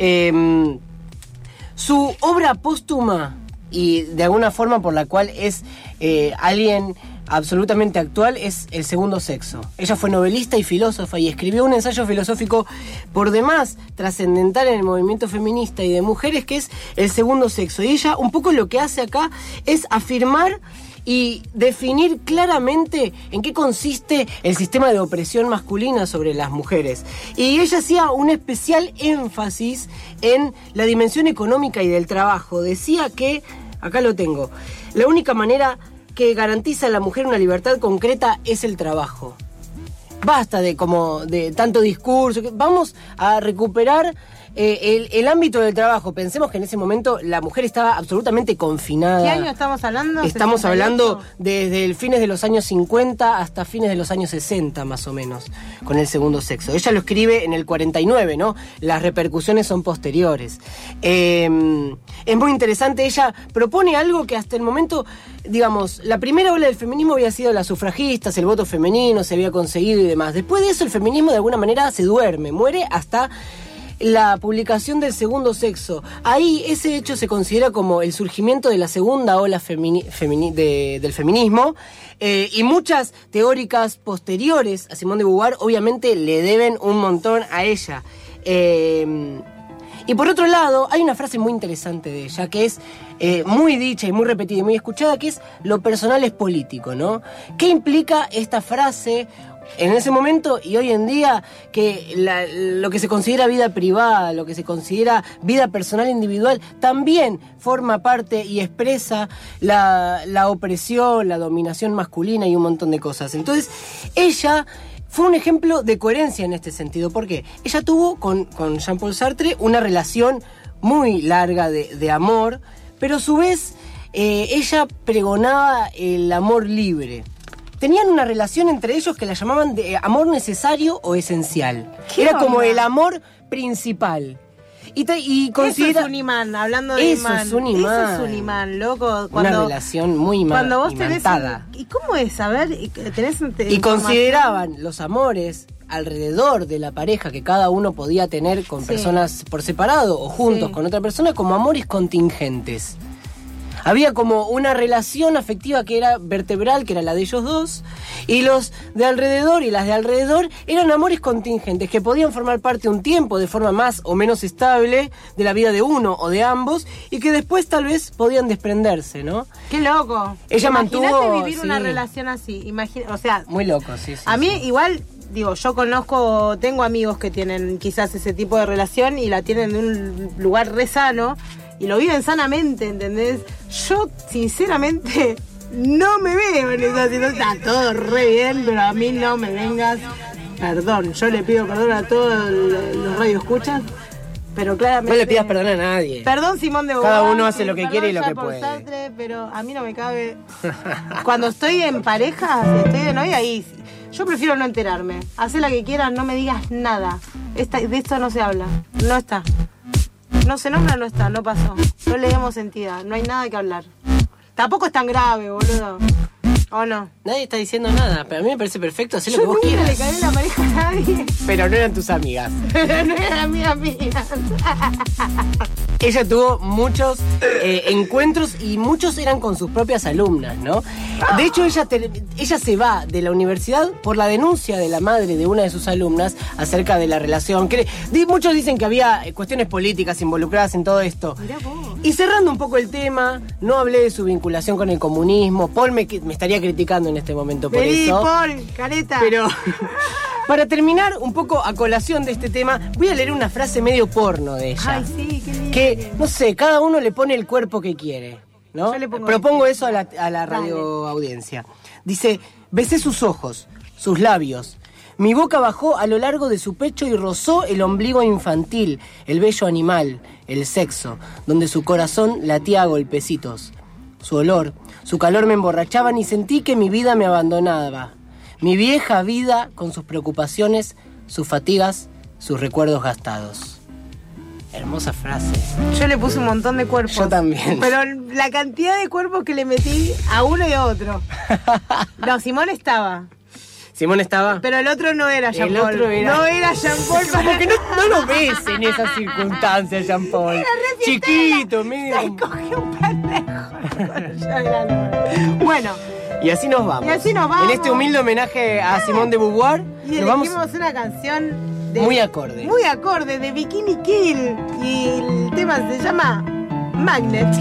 Speaker 2: Su obra póstuma, y de alguna forma por la cual es alguien absolutamente actual, es El segundo sexo. Ella fue novelista y filósofa y escribió un ensayo filosófico por demás trascendental en el movimiento feminista y de mujeres, que es El segundo sexo. Y ella un poco lo que hace acá es afirmar y definir claramente en qué consiste el sistema de opresión masculina sobre las mujeres. Y ella hacía un especial énfasis en la dimensión económica y del trabajo. Decía que, acá lo tengo, la única manera que garantiza a la mujer una libertad concreta es el trabajo. basta de tanto discurso, vamos a recuperar el ámbito del trabajo. Pensemos que en ese momento la mujer estaba absolutamente confinada.
Speaker 1: ¿Qué año estamos hablando?
Speaker 2: Estamos
Speaker 1: 68.
Speaker 2: hablando desde el fines de los años 50 hasta fines de los años 60, más o menos, con el segundo sexo. Ella lo escribe en el 49, ¿no? Las repercusiones son posteriores. Es muy interesante. Ella propone algo que hasta el momento, digamos, la primera ola del feminismo había sido las sufragistas, el voto femenino se había conseguido y demás. Después de eso el feminismo de alguna manera se duerme, muere hasta la publicación del segundo sexo. Ahí ese hecho se considera como el surgimiento de la segunda ola del feminismo, y muchas teóricas posteriores a Simone de Beauvoir obviamente le deben un montón a ella. Y por otro lado, hay una frase muy interesante de ella que es muy dicha y muy repetida y muy escuchada, que es: lo personal es político, ¿no? ¿Qué implica esta frase en ese momento y hoy en día? Que lo que se considera vida privada, lo que se considera vida personal individual, también forma parte y expresa la opresión, la dominación masculina y un montón de cosas. Entonces, ella fue un ejemplo de coherencia en este sentido. ¿Por qué? Ella tuvo con Jean-Paul Sartre una relación muy larga de amor, pero a su vez ella pregonaba el amor libre. Tenían una relación entre ellos que la llamaban de amor necesario o esencial. Era
Speaker 1: onda?
Speaker 2: como el amor principal. Y considera...
Speaker 1: Eso es un imán, hablando de
Speaker 2: eso
Speaker 1: imán.
Speaker 2: Es un imán.
Speaker 1: Eso es un imán, loco.
Speaker 2: Una relación muy
Speaker 1: cuando vos
Speaker 2: imantada.
Speaker 1: ¿Y cómo es? A ver, tenés
Speaker 2: Y consideraban los amores alrededor de la pareja que cada uno podía tener con personas por separado o juntos con otra persona como amores contingentes. Había como una relación afectiva que era vertebral, que era la de ellos dos, y los de alrededor y las de alrededor eran amores contingentes que podían formar parte un tiempo de forma más o menos estable de la vida de uno o de ambos, y que después tal vez podían desprenderse, ¿no?
Speaker 1: ¡Qué loco!
Speaker 2: Ella mantuvo
Speaker 1: vivir una relación así, o sea...
Speaker 2: Muy loco, sí.
Speaker 1: A mí igual... Digo, yo tengo amigos que tienen quizás ese tipo de relación y la tienen de un lugar re sano y lo viven sanamente, ¿entendés? Yo, sinceramente, no me veo en esa situación. Está todo re bien, pero a mí no me vengas. Perdón, yo le pido perdón a todos los radioescuchas, pero claramente...
Speaker 2: No le pidas perdón a nadie.
Speaker 1: Perdón, Simón de Beauvoir.
Speaker 2: Cada uno hace lo que quiere y lo que puede.
Speaker 1: Sartre, pero a mí no me cabe... Cuando estoy en pareja, si estoy de novia, ahí... Yo prefiero no enterarme. Haz la que quieras, no me digas nada. De esto no se habla. No está. No se nombra, no está, no pasó. No le demos entidad, no hay nada que hablar. Tampoco es tan grave, boludo. ¿O no?
Speaker 2: Nadie está diciendo nada, pero a mí me parece perfecto hacer lo que vos quieras.
Speaker 1: Yo nunca le cagué la pareja a nadie.
Speaker 2: Pero no eran tus amigas.
Speaker 1: Pero no eran mis amigas.
Speaker 2: Ella tuvo muchos encuentros y muchos eran con sus propias alumnas, ¿no? De hecho, ella se va de la universidad por la denuncia de la madre de una de sus alumnas acerca de la relación. Muchos dicen que había cuestiones políticas involucradas en todo esto. Y cerrando un poco el tema, no hablé de su vinculación con el comunismo. Paul me estaría criticando en este momento por eso.
Speaker 1: Paul, careta.
Speaker 2: Pero... Para terminar un poco a colación de este tema, voy a leer una frase medio porno de ella.
Speaker 1: Ay, sí, qué lindo.
Speaker 2: Que, no sé, cada uno le pone el cuerpo que quiere, ¿no?
Speaker 1: Yo le pongo
Speaker 2: Propongo eso a la radio audiencia. Dice: besé sus ojos, sus labios. Mi boca bajó a lo largo de su pecho y rozó el ombligo infantil, el bello animal, el sexo, donde su corazón latía a golpecitos. Su olor, su calor me emborrachaban y sentí que mi vida me abandonaba. Mi vieja vida con sus preocupaciones, sus fatigas, sus recuerdos gastados. Hermosa frase.
Speaker 1: Yo le puse un montón de cuerpos.
Speaker 2: Yo también.
Speaker 1: Pero la cantidad de cuerpos que le metí a uno y a otro. No, Simón estaba.
Speaker 2: ¿Simón estaba?
Speaker 1: Pero el otro no era Jean-Paul. No era Jean-Paul.
Speaker 2: Como que no lo ves en esas circunstancias, Jean-Paul.
Speaker 1: Era re
Speaker 2: chiquito, medio.
Speaker 1: Se cogió un pendejo. Bueno.
Speaker 2: Y así nos vamos. En este humilde homenaje a Simone de Beauvoir.
Speaker 1: Y elegimos una canción
Speaker 2: muy acorde.
Speaker 1: Muy acorde, de Bikini Kill. Y el tema se llama Magnet.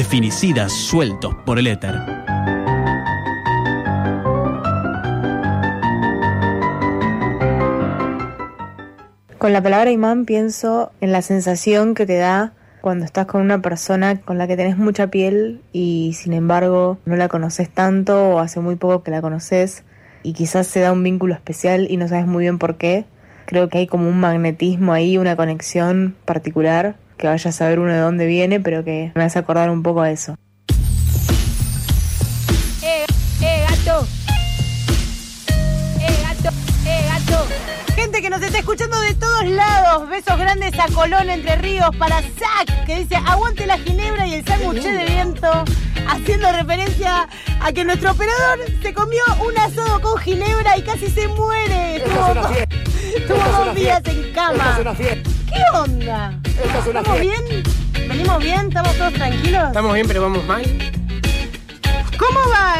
Speaker 3: de finicidas sueltos por el éter.
Speaker 14: Con la palabra imán pienso en la sensación que te da cuando estás con una persona con la que tenés mucha piel y sin embargo no la conoces tanto o hace muy poco que la conoces y quizás se da un vínculo especial y no sabes muy bien por qué. Creo que hay como un magnetismo ahí, una conexión particular que vaya a saber uno de dónde viene, pero que me hace acordar un poco a eso.
Speaker 1: Gato. Gato. Gente que nos está escuchando de todos lados. Besos grandes a Colón, Entre Ríos, para Zac, que dice aguante la ginebra y el sándwich de viento, haciendo referencia a que nuestro operador se comió un asado con ginebra y casi se muere. Estuvo 2 días en cama. ¿Qué onda? ¿Estamos bien? ¿Venimos bien? ¿Estamos todos tranquilos?
Speaker 2: Estamos bien, pero vamos mal.
Speaker 1: ¿Cómo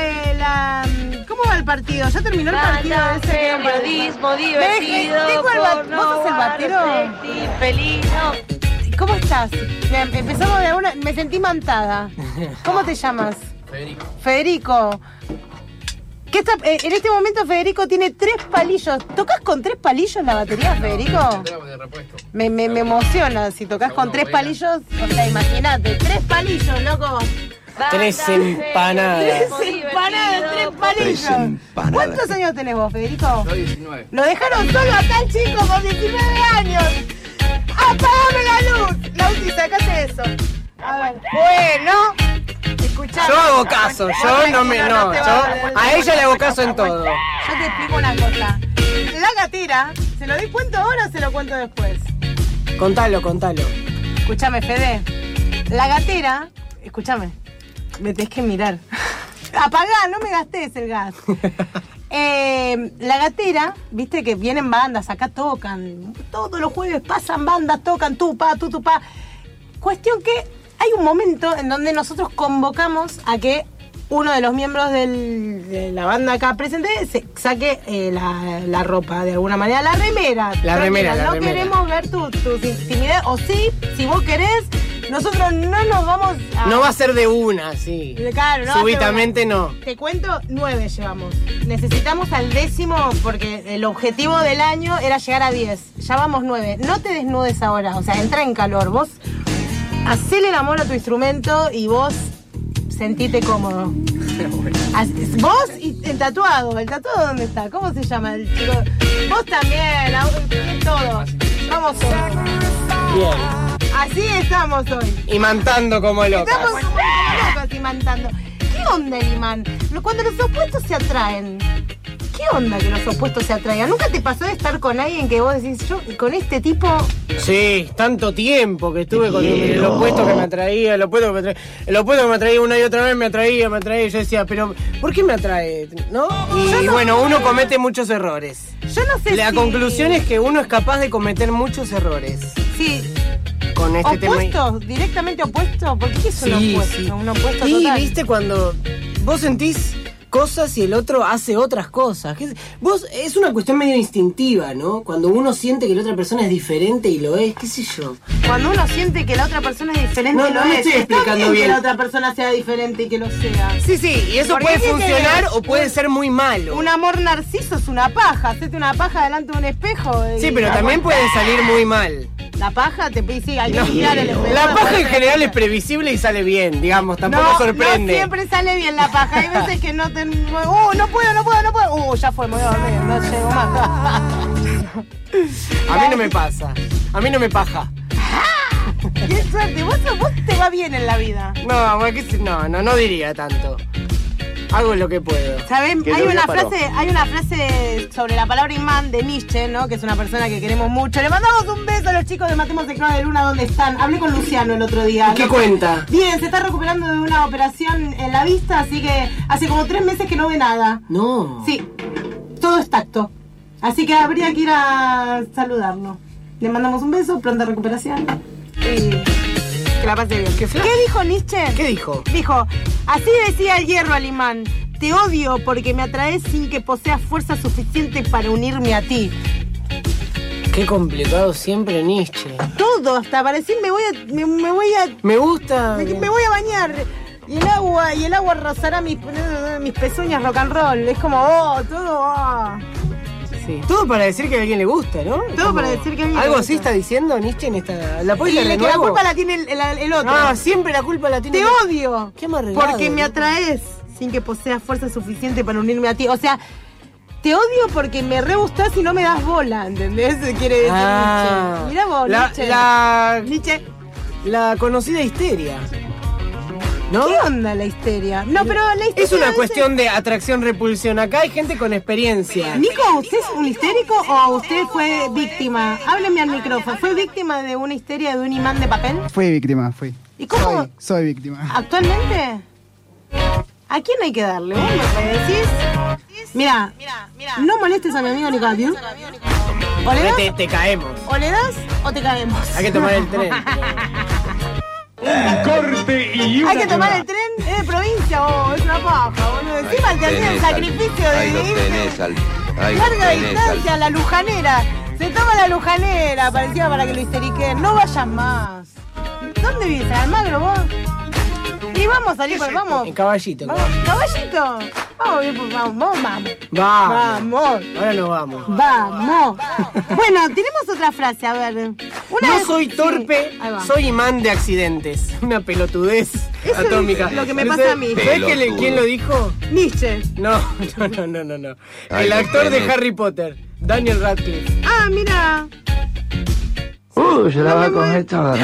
Speaker 1: va el partido? ¿Ya terminó el partido?
Speaker 26: Periodismo divertido.
Speaker 1: ¿Vos sos el batero?
Speaker 26: Felino.
Speaker 1: ¿Cómo estás? Empezamos de una. Me sentí mantada. ¿Cómo te llamas? Federico. ¿Qué está, en este momento Federico tiene 3 palillos. ¿Tocas con 3 palillos la batería, Federico? Me emociona. Si tocas con 3 palillos, o sea, imagínate, 3 palillos, loco.
Speaker 2: 3 empanadas.
Speaker 1: 3 empanadas, 3 palillos. ¿Cuántos años tenés vos, Federico?
Speaker 4: Yo 19.
Speaker 1: Lo dejaron solo acá el chico con 19 años. ¡Apagame la luz! Lauti, sacate eso. A ver. Bueno. Escuchame.
Speaker 2: Yo hago caso, a ella le hago caso en todo.
Speaker 1: Yo te explico una cosa. La gatera, ¿se lo doy cuento ahora o se lo cuento después?
Speaker 2: Contalo.
Speaker 1: Escúchame, Fede. La gatera, escúchame, me tenés que mirar. Apagá, no me gastes el gas. La gatera, viste que vienen bandas, acá tocan. Todos los jueves pasan bandas, tocan tupa. Cuestión que hay un momento en donde nosotros convocamos a que uno de los miembros de la banda acá presente se saque la ropa, de alguna manera, la remera. No queremos ver tus intimidades, o sí, si vos querés, nosotros no nos vamos a...
Speaker 2: No va a ser de una, sí.
Speaker 1: Claro, no.
Speaker 2: Súbitamente no.
Speaker 1: Te cuento, 9 llevamos. Necesitamos al 10º porque el objetivo del año era llegar a 10. Ya vamos 9. No te desnudes ahora, o sea, entra en calor. Vos hacele el amor a tu instrumento y vos sentite cómodo. Vos y el tatuado ¿dónde está? ¿Cómo se llama el chico? Vos también, todos. Vamos todos.
Speaker 2: Bien.
Speaker 1: Así estamos hoy.
Speaker 2: Imantando como locas.
Speaker 1: Estamos como locos imantando. ¿Qué onda el imán? Cuando los opuestos se atraen. ¿Qué onda que los opuestos se atraigan? ¿Nunca te pasó de estar con alguien que vos decís, yo con este tipo...
Speaker 2: Sí, tanto tiempo que estuve con el opuesto que me atraía, el opuesto que me atraía una y otra vez, me atraía. Y yo decía, pero ¿por qué me atrae? ¿No? Y bueno, uno comete muchos errores.
Speaker 1: Yo no sé
Speaker 2: La conclusión es que uno es capaz de cometer muchos errores.
Speaker 1: Sí.
Speaker 2: Con este tema.
Speaker 1: ¿Opuesto? ¿Directamente opuesto? ¿Por qué es un opuesto?
Speaker 2: Sí.
Speaker 1: Un opuesto
Speaker 2: y
Speaker 1: total.
Speaker 2: ¿Viste cuando vos sentís cosas y el otro hace otras cosas? Vos, es una cuestión medio instintiva, ¿no? Cuando uno siente que la otra persona es diferente y lo es, qué sé yo.
Speaker 1: Cuando uno siente que la otra persona es diferente y lo es.
Speaker 2: No estoy explicando bien.
Speaker 1: Que la otra persona sea diferente y que lo sea.
Speaker 2: Sí, y eso puede funcionar o puede ser muy malo.
Speaker 1: Un amor narciso es una paja. Hacete una paja delante de un espejo.
Speaker 2: Sí, pero también puede salir muy mal.
Speaker 1: La paja te sí, hay que mirar el espejo.
Speaker 2: La paja en general es previsible y sale bien, digamos, tampoco sorprende.
Speaker 1: No siempre sale bien la paja. Hay veces que no te... no puedo. Ya fue, me voy a dormir, no llego más.
Speaker 2: A mí no me pasa. A mí no me paja.
Speaker 1: Qué suerte, vos te va bien en la vida.
Speaker 2: No diría tanto. Hago lo que puedo.
Speaker 1: ¿Saben? Hay una frase sobre la palabra imán de Nietzsche, ¿no? Que es una persona que queremos mucho. Le mandamos un beso a los chicos de Matemos de Clara de Luna, ¿dónde están? Hablé con Luciano el otro día.
Speaker 2: ¿Qué cuenta?
Speaker 1: Bien, se está recuperando de una operación en la vista, así que hace como 3 meses que no ve nada.
Speaker 2: No.
Speaker 1: Sí, todo es tacto. Así que habría que ir a saludarlo. Le mandamos un beso, pronta recuperación. Y que la pase bien.
Speaker 2: ¿Qué
Speaker 1: dijo Nietzsche?
Speaker 2: ¿Qué dijo?
Speaker 1: Dijo, así decía el hierro al imán. Te odio porque me atraes sin que poseas fuerza suficiente para unirme a ti.
Speaker 2: Qué complicado siempre Nietzsche.
Speaker 1: Todo, hasta para decir me voy a...
Speaker 2: Me gusta.
Speaker 1: Me voy a bañar. Y el agua rozará mis pezuñas rock and roll. Es como, todo.
Speaker 2: Sí. Todo para decir que a alguien le gusta, ¿no?
Speaker 1: Todo como, para decir que a alguien
Speaker 2: algo
Speaker 1: le gusta.
Speaker 2: así está diciendo Nietzsche en esta... ¿La puedes leer de nuevo?
Speaker 1: La culpa la tiene el otro.
Speaker 2: Ah, siempre la culpa la tiene
Speaker 1: Te odio.
Speaker 2: Qué amargado.
Speaker 1: Porque me atraes sin que poseas fuerza suficiente para unirme a ti. O sea, te odio porque me re gustás y no me das bola, ¿entendés? Quiere decir Nietzsche. Mirá vos, Nietzsche.
Speaker 2: La conocida histeria. ¿No?
Speaker 1: ¿Qué onda la histeria? No, pero la histeria...
Speaker 2: Es una cuestión de atracción-repulsión. Acá hay gente con experiencia.
Speaker 1: Nico, ¿usted es un histérico o usted fue víctima? Hábleme al micrófono. ¿Fue víctima de una histeria de un imán de papel?
Speaker 4: Fui víctima, fui.
Speaker 1: ¿Y cómo?
Speaker 4: Soy víctima.
Speaker 1: ¿Actualmente? ¿A quién hay que darle? ¿Vos me decís? Mira, no molestes a mi amigo Nicolás. ¿O le das?
Speaker 2: Te caemos.
Speaker 1: ¿O le das o te caemos?
Speaker 2: Hay que tomar el tren.
Speaker 10: Un corte y una...
Speaker 1: Hay que tomar el tren, es de provincia, es una paja, boludo. Encima te hacía el sacrificio de ir larga distancia, la lujanera. Se toma la lujanera, parecía para que lo histeriquen. No vayas más. ¿Dónde vives? ¿En Almagro vos? Y vamos a salir, vamos.
Speaker 2: En Caballito.
Speaker 1: Vamos, Caballito. Vamos.
Speaker 2: Ahora nos vamos.
Speaker 1: Vamos. Bueno, tenemos otra frase, a ver.
Speaker 2: No soy torpe, soy imán de accidentes. Una pelotudez atómica.
Speaker 1: Es lo que me pasa a mí.
Speaker 2: ¿Sabes quién lo dijo?
Speaker 1: Nietzsche.
Speaker 2: No. El actor de Harry Potter, Daniel Radcliffe.
Speaker 1: Ah, mira.
Speaker 6: Se la va a comer toda.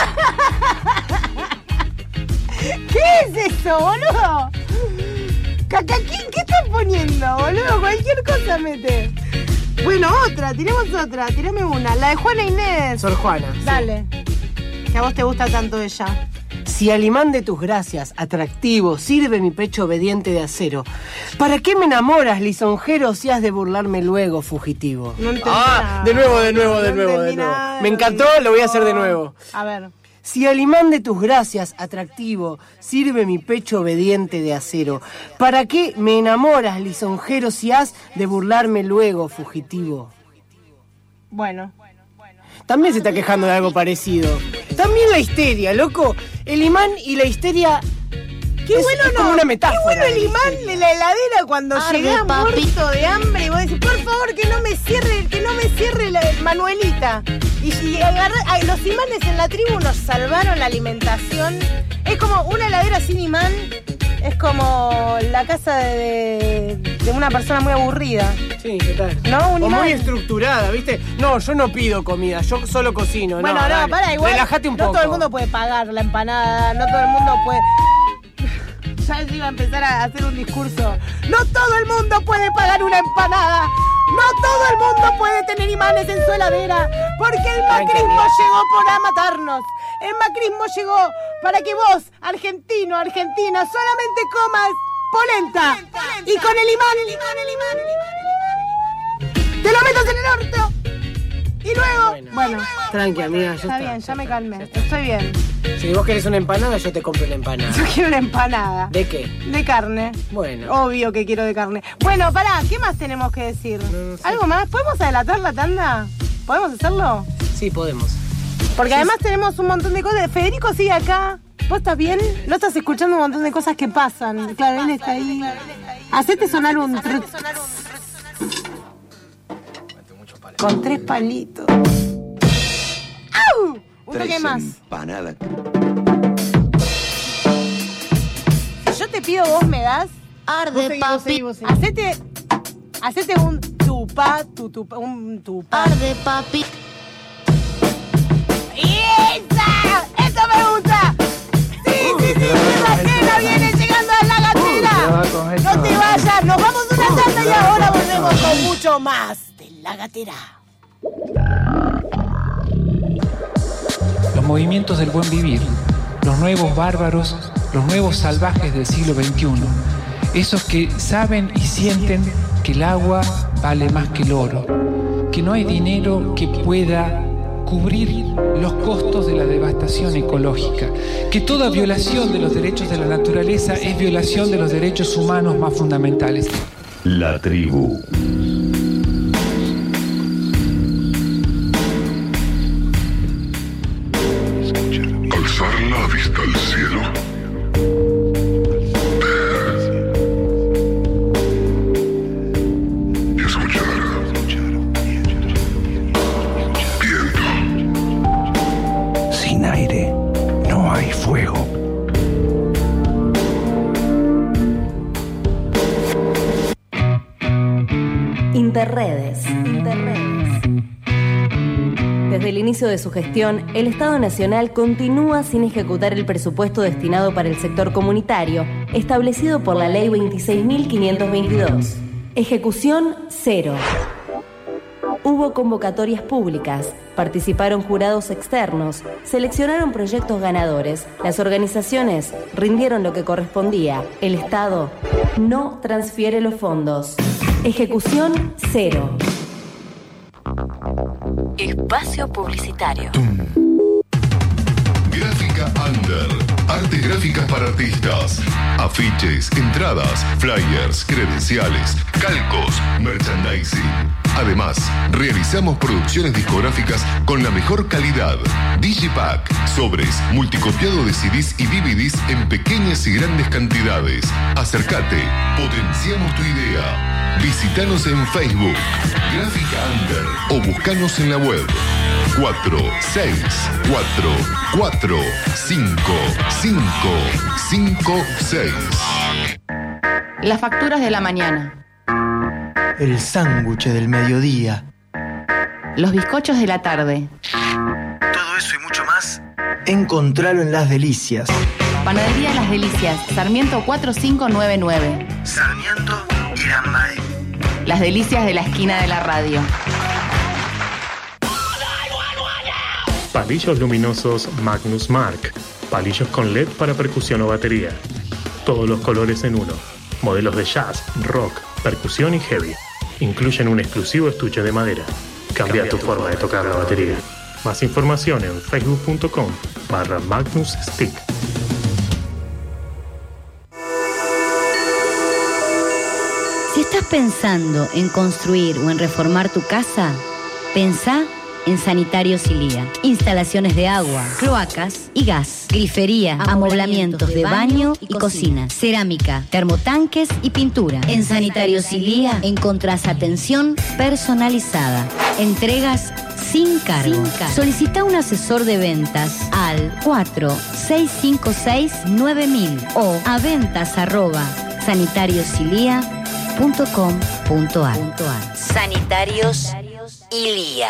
Speaker 1: ¿Qué es eso, boludo? ¿Cacaquín? ¿Qué estás poniendo, boludo? Cualquier cosa mete. Bueno, tiremos otra, tirame una. La de Juana Inés.
Speaker 2: Sor Juana.
Speaker 1: Dale. Sí. Que a vos te gusta tanto ella.
Speaker 2: Si al imán de tus gracias, atractivo, sirve mi pecho obediente de acero, ¿para qué me enamoras, lisonjero, si has de burlarme luego, fugitivo?
Speaker 1: No entendí nada.
Speaker 2: De nuevo. Me encantó, lo voy a hacer de nuevo.
Speaker 1: A ver.
Speaker 2: Si al imán de tus gracias, atractivo, sirve mi pecho obediente de acero, ¿para qué me enamoras, lisonjero, si has de burlarme luego, fugitivo?
Speaker 1: Bueno.
Speaker 2: También se está quejando de algo parecido. También la histeria, loco. El imán y la histeria... es como una metáfora.
Speaker 1: Qué bueno el imán de la heladera cuando llegás muerto de hambre y vos decís, por favor, que no me cierre la Manuelita. Y los imanes en la tribu nos salvaron la alimentación. Es como una heladera sin imán, es como la casa de una persona muy aburrida.
Speaker 2: Sí, ¿qué tal?
Speaker 1: ¿No? Un imán.
Speaker 2: O muy estructurada, ¿viste? No, yo no pido comida, yo solo cocino.
Speaker 1: Bueno, no, para igual.
Speaker 2: Relájate un poco.
Speaker 1: No todo el mundo puede pagar la empanada, no todo el mundo puede... Ya iba a empezar a hacer un discurso. No todo el mundo puede pagar una empanada. No todo el mundo puede tener imanes en su heladera. Porque el macrismo llegó para matarnos. El macrismo llegó para que vos, argentino, argentina, solamente comas polenta. Y con el imán. Te lo metas en el orto. Y luego, bueno.
Speaker 2: Tranqui, amiga,
Speaker 1: Está bien, ya me calmé. Estoy bien.
Speaker 2: Si vos querés una empanada, yo te compro una empanada.
Speaker 1: Yo quiero una empanada.
Speaker 2: ¿De qué?
Speaker 1: De carne.
Speaker 2: Bueno.
Speaker 1: Obvio que quiero de carne. Bueno, pará, ¿qué más tenemos que decir? No sé. ¿Algo más? ¿Podemos adelantar la tanda? ¿Podemos hacerlo?
Speaker 2: Sí, podemos.
Speaker 1: Porque además tenemos un montón de cosas. Federico sigue acá. ¿Vos estás bien? No estás escuchando un montón de cosas que pasan. Claro, él está ahí. Hacete sonar un... Con 3 palitos. ¡Au! Un toque más.
Speaker 6: Empanada.
Speaker 1: Si yo te pido, vos me das.
Speaker 19: Arde, papi.
Speaker 1: Hacete un un tupá.
Speaker 19: Arde, papi.
Speaker 1: ¡Esa! ¡Eso me gusta! Sí, la cena viene llegando a la gatera. No te vayas, nos vamos una tanda y ahora volvemos con mucho más de La Gatera.
Speaker 7: Los movimientos del buen vivir, los nuevos bárbaros, los nuevos salvajes del siglo XXI, esos que saben y sienten que el agua vale más que el oro, que no hay dinero que pueda cubrir los costos de la devastación ecológica, que toda violación de los derechos de la naturaleza es violación de los derechos humanos más fundamentales.
Speaker 25: La tribu.
Speaker 4: alzar la vista al cielo, ver y escuchar viento.
Speaker 15: Sin aire no hay fuego.
Speaker 8: Interredes. Desde el inicio de su gestión, el Estado Nacional continúa sin ejecutar el presupuesto destinado para el sector comunitario, establecido por la Ley 26.522. Ejecución cero. Hubo convocatorias públicas, participaron jurados externos, seleccionaron proyectos ganadores, las organizaciones rindieron lo que correspondía, el Estado no transfiere los fondos. Ejecución cero. Espacio publicitario.
Speaker 24: Gráfica Under. Artes gráficas para artistas. Afiches, entradas, flyers, credenciales, calcos, merchandising. Además, realizamos producciones discográficas con la mejor calidad. Digipack, sobres, multicopiado de CDs y DVDs en pequeñas y grandes cantidades. Acércate, potenciamos tu idea. Visítanos en Facebook, Gráfica Under, o buscanos en la web 4644555556.
Speaker 9: Las facturas de la mañana.
Speaker 11: El sándwich del mediodía.
Speaker 9: Los bizcochos de la tarde.
Speaker 11: Todo eso y mucho más, encontralo en Las Delicias.
Speaker 9: Panadería Las Delicias, Sarmiento 4599.
Speaker 11: Sarmiento y Lambae.
Speaker 9: Las Delicias de la esquina de la radio.
Speaker 21: Palillos luminosos Magnus Mark. Palillos con LED para percusión o batería. Todos los colores en uno. Modelos de jazz, rock, percusión y heavy. Incluyen un exclusivo estuche de madera. Cambia tu forma de tocar la batería. Más información en facebook.com/Magnus Stick.
Speaker 12: Si estás pensando en construir o en reformar tu casa, pensá en Sanitarios Ilía. Instalaciones de agua, cloacas y gas, grifería, amoblamientos de baño y cocina, cerámica, termotanques y pintura. En Sanitarios Ilía encontrás atención personalizada, entregas sin cargo. Solicita un asesor de ventas al 4656-9000 o a ventas@sanitariosilia.com.ar. Sanitarios Ilía.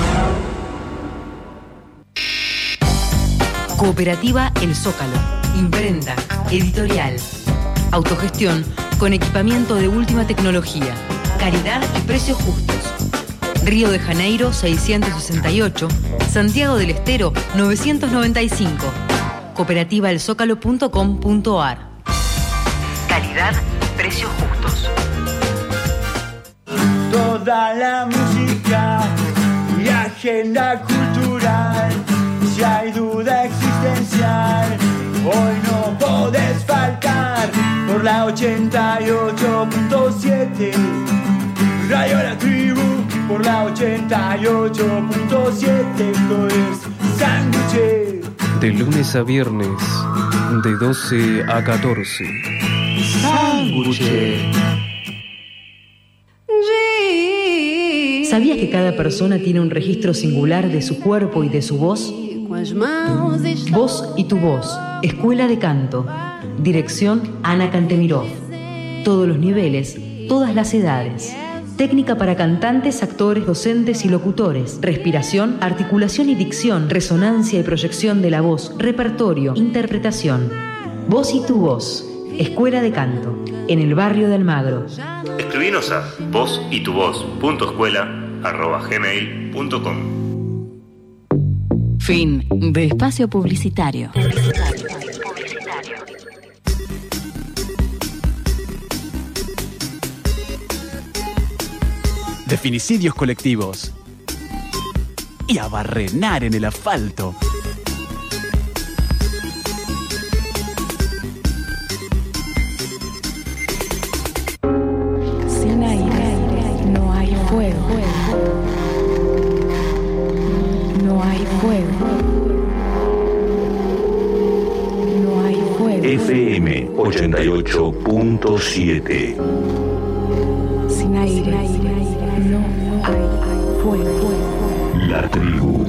Speaker 17: Cooperativa El Zócalo. Imprenta, editorial, autogestión con equipamiento de última tecnología, calidad y precios justos. Río de Janeiro 668, Santiago del Estero 995. Cooperativaelzócalo.com.ar. Calidad, precios justos.
Speaker 13: Toda la música y agenda cultural. Si hay duda existencial, hoy no podés faltar. Por la 88.7, Radio La Tribu. Por la 88.7, esto es Sándwich.
Speaker 16: De lunes a viernes, de 12 a 14.
Speaker 13: Sándwich.
Speaker 17: ¿Sabías que cada persona tiene un registro singular de su cuerpo y de su voz? Voz y tu voz. Escuela de Canto. Dirección Ana Cantemirov. Todos los niveles, todas las edades. Técnica para cantantes, actores, docentes y locutores. Respiración, articulación y dicción. Resonancia y proyección de la voz. Repertorio, interpretación. Voz y tu voz. Escuela de Canto. En el barrio de Almagro.
Speaker 21: Escribinos a vozytuvoz.escuela@gmail.com.
Speaker 8: Fin de espacio publicitario.
Speaker 3: De finicidios colectivos. Y a barrenar en el asfalto.
Speaker 14: Sin aire no hay fuego. No hay fuego.
Speaker 4: FM 88.7.
Speaker 14: Sin aire, no hay fuego.
Speaker 4: La tribu.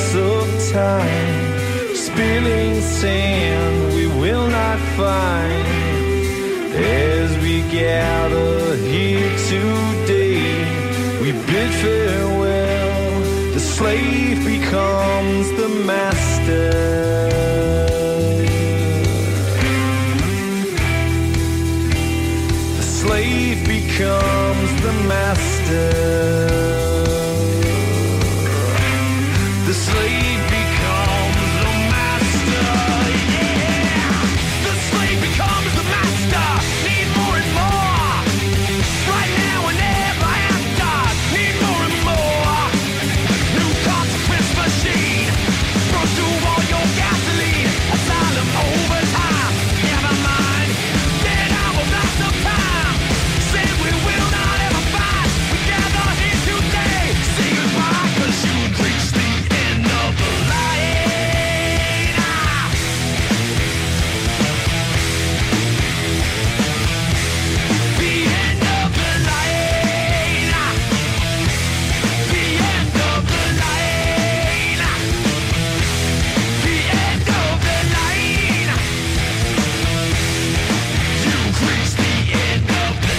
Speaker 13: lapse of time, spilling sand we will not find. As we gather here today, we bid farewell. The slave becomes the master. The slave becomes the master. The slave becomes the master. Yeah! The slave becomes the master. Need more and more. Right now and ever after. Need more and more. New consequence machine. Runs through all your gasoline. Asylum overtime. Never mind. Dead hour blast of time. Say we will not ever fight. We gather here today. Say goodbye, 'cause you've reached the end of the line. The end of the line. The end of the line. The end of the line. You've reached the end of the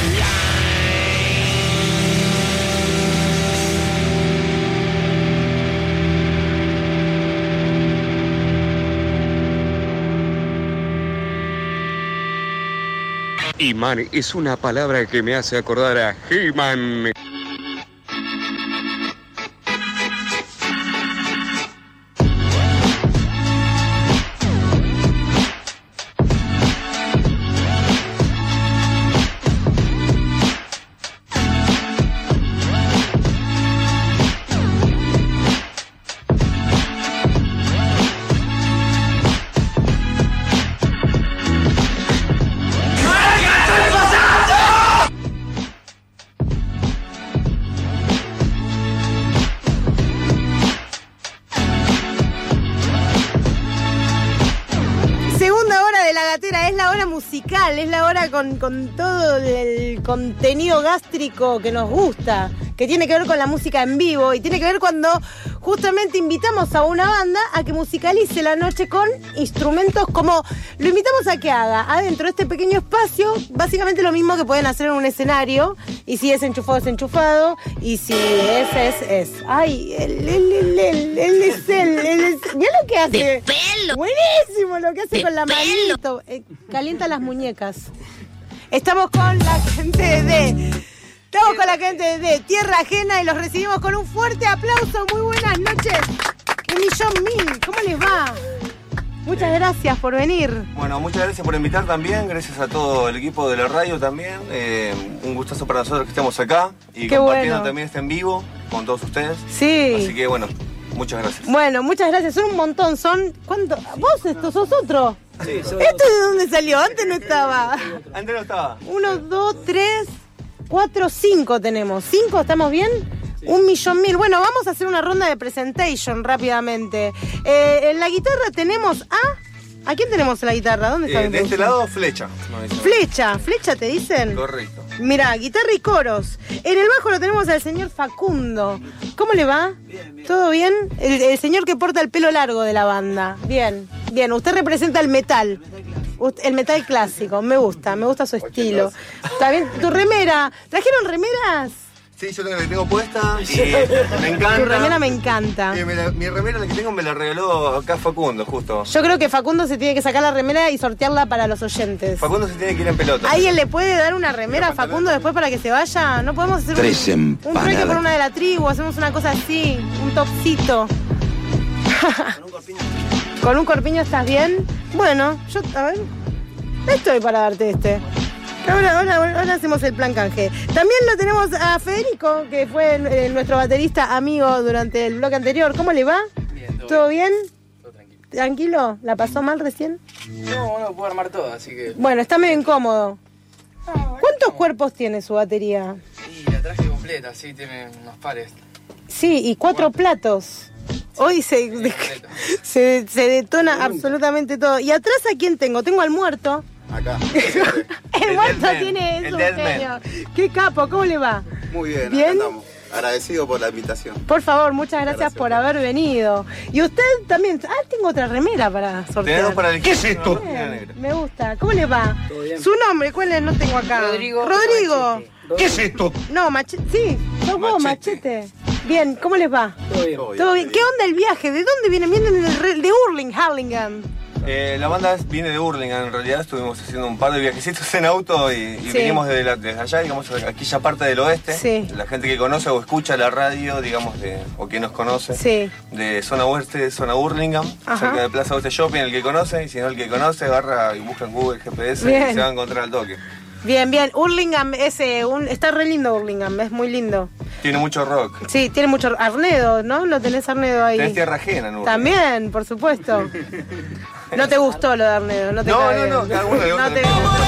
Speaker 5: He-Man es una palabra que me hace acordar a He-Man.
Speaker 1: Es la hora con todo el contenido gástrico que nos gusta, que tiene que ver con la música en vivo y tiene que ver cuando justamente invitamos a una banda a que musicalice la noche con instrumentos como lo invitamos a que haga adentro de este pequeño espacio, básicamente lo mismo que pueden hacer en un escenario, y si es enchufado es enchufado, y si es. Ay, él es él. Mira lo que hace.
Speaker 12: ¡De pelo!
Speaker 1: Buenísimo lo que hace con la manito. Calienta las muñecas. Estamos con la gente de Tierra Ajena y los recibimos con un fuerte aplauso. Muy buenas noches. 1.000.000. ¿Cómo les va? Muchas gracias por venir.
Speaker 18: Bueno, muchas gracias por invitar también. Gracias a todo el equipo de la radio también. Un gustazo para nosotros que estemos acá y
Speaker 1: qué
Speaker 18: compartiendo
Speaker 1: bueno.
Speaker 18: también en vivo con todos ustedes.
Speaker 1: Sí.
Speaker 18: Así que bueno, muchas gracias.
Speaker 1: Bueno, muchas gracias. Son un montón. ¿Cuánto? ¿Vos estos sos otro?
Speaker 18: Sí,
Speaker 1: ¿Esto de dónde salió? Antes no estaba.
Speaker 18: Antes no estaba.
Speaker 1: 1, 2, 3, 4, 5 tenemos. ¿5? ¿Estamos bien? Sí. 1.000.000. Bueno, vamos a hacer una ronda de presentation rápidamente. En la guitarra tenemos ¿a quién tenemos en la guitarra? ¿Dónde está?
Speaker 18: De este lado, Flecha.
Speaker 1: ¿Flecha te dicen?
Speaker 18: Correcto.
Speaker 1: Mirá, guitarra y coros. En el bajo lo tenemos al señor Facundo. ¿Cómo le va?
Speaker 20: Bien.
Speaker 1: ¿Todo bien? El señor que porta el pelo largo de la banda. Bien. Usted representa el metal. El metal clásico. Me gusta su estilo. ¿Está bien? ¿Tu remera? ¿Trajeron remeras?
Speaker 18: Sí, yo tengo puesta y me encanta.
Speaker 1: Tu remera me encanta.
Speaker 18: Mi remera, la que tengo, me la regaló acá Facundo, justo.
Speaker 1: Yo creo que Facundo se tiene que sacar la remera y sortearla para los oyentes.
Speaker 18: Facundo se tiene que ir en pelota.
Speaker 1: ¿Alguien le puede dar una remera a Facundo después para que se vaya? ¿No podemos hacer un trueque por una de la tribu? Hacemos una cosa así, un topcito. ¿Con un corpiño estás bien? Bueno, a ver, estoy para darte este. Ahora hacemos el plan canje. También lo tenemos a Federico, que fue nuestro baterista amigo durante el bloque anterior. ¿Cómo le va?
Speaker 20: Bien,
Speaker 1: ¿Todo bien?
Speaker 20: Todo tranquilo.
Speaker 1: ¿Tranquilo? ¿La pasó mal recién?
Speaker 20: No, puedo armar todo, así que...
Speaker 1: Bueno, está medio incómodo. ¿Cuántos cuerpos tiene su batería?
Speaker 20: Sí, la traje completa, sí, tiene unos pares.
Speaker 1: Sí, y 4 platos. Hoy se detona absolutamente todo. ¿Y atrás a quién tengo? Tengo al muerto.
Speaker 18: Acá.
Speaker 1: El muerto tiene eso, un genio. Qué capo, ¿cómo le va?
Speaker 18: Muy bien,
Speaker 1: ¿Bien?
Speaker 18: acá andamos.
Speaker 2: Agradecido por la invitación.
Speaker 1: Por favor, muchas gracias por haber venido. Y usted también. Tengo otra remera para sortear.
Speaker 18: Tenemos para el...
Speaker 2: ¿Qué es esto?
Speaker 1: Bien, me gusta. ¿Cómo le va?
Speaker 20: ¿Todo bien?
Speaker 1: Su nombre, ¿cuál es? No tengo acá.
Speaker 20: Rodrigo.
Speaker 2: ¿Qué es esto?
Speaker 1: No, Machete. Sí, sos vos, Machete. Bien, ¿cómo les va?
Speaker 20: Todo bien.
Speaker 1: ¿Todo bien? ¿Qué onda el viaje? ¿De dónde vienen? Vienen de Hurlingham.
Speaker 18: La banda viene de Hurlingham, en realidad estuvimos haciendo un par de viajecitos en auto y
Speaker 1: Sí.
Speaker 18: vinimos desde allá, digamos, aquella parte del oeste.
Speaker 1: Sí.
Speaker 18: La gente que conoce o escucha la radio, digamos, o que nos conoce,
Speaker 1: Sí.
Speaker 18: de zona oeste, zona Hurlingham,
Speaker 1: Ajá.
Speaker 18: cerca de Plaza Oeste Shopping, el que conoce, y si no el que conoce, agarra y busca en Google GPS
Speaker 1: Bien.
Speaker 18: y se va a encontrar al toque.
Speaker 1: Bien, bien. Hurlingham está re lindo Hurlingham, es muy lindo.
Speaker 18: Tiene mucho rock.
Speaker 1: Sí, tiene mucho... Arnedo, ¿no? Lo tenés Arnedo ahí.
Speaker 18: Tenés Tierra Ajena, ¿no?
Speaker 1: También, por supuesto. No te gustó lo de Arnedo, no te cae
Speaker 18: no,
Speaker 1: bien.
Speaker 18: cada uno le gusta.
Speaker 1: No te-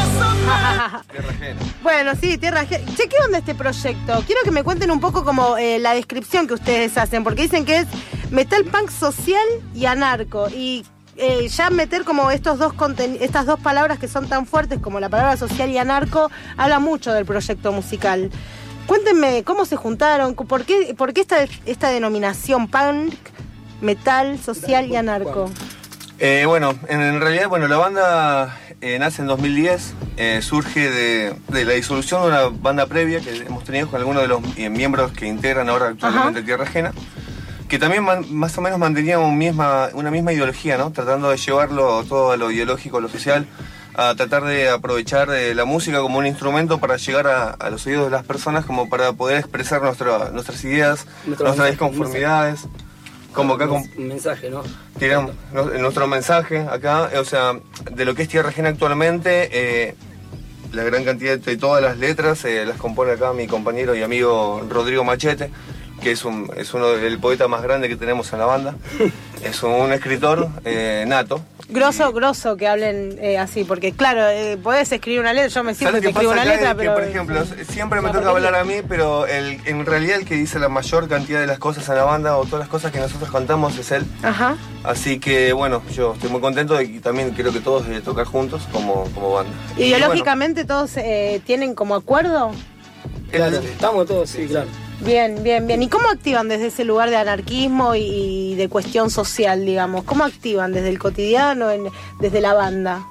Speaker 18: Tierra Ajena.
Speaker 1: Bueno, sí, Tierra Ajena. Che, ¿qué onda este proyecto? Quiero que me cuenten un poco como la descripción que ustedes hacen, porque dicen que es metal punk social y anarco. Y ya meter como estas dos palabras que son tan fuertes como la palabra social y anarco, habla mucho del proyecto musical. Cuéntenme, ¿cómo se juntaron? ¿Por qué esta denominación punk, metal, social y anarco?
Speaker 18: Bueno, en realidad, la banda nace en 2010, surge de la disolución de una banda previa que hemos tenido con algunos de los miembros que integran ahora actualmente Tierra Ajena, que también más o menos mantenía una misma ideología, ¿no? Tratando de llevarlo todo a lo ideológico, a lo social, a tratar de aprovechar la música como un instrumento para llegar a los oídos de las personas, como para poder expresar nuestras ideas, nuestras disconformidades. Como acá
Speaker 20: un mensaje, ¿no?
Speaker 18: Tiramos nuestro mensaje acá, o sea, de lo que es Tierra Ajena actualmente, la gran cantidad de todas las letras las compone acá mi compañero y amigo Rodrigo Machete, que es el poeta más grande que tenemos en la banda. Es un escritor nato.
Speaker 1: Grosso que hablen así, porque claro, podés escribir una letra, yo me siento que escribo una letra, pero...
Speaker 18: por ejemplo, siempre me toca hablar a mí, pero en realidad el que dice la mayor cantidad de las cosas en la banda, o todas las cosas que nosotros cantamos, es él.
Speaker 1: Ajá.
Speaker 18: Así que bueno, yo estoy muy contento y también creo que todos tocar juntos como banda.
Speaker 1: ¿Ideológicamente todos tienen como acuerdo?
Speaker 20: Claro, estamos todos, sí, claro.
Speaker 1: Bien, bien, bien. ¿Y cómo activan desde ese lugar de anarquismo y de cuestión social, digamos? ¿Cómo activan desde el cotidiano, desde la banda?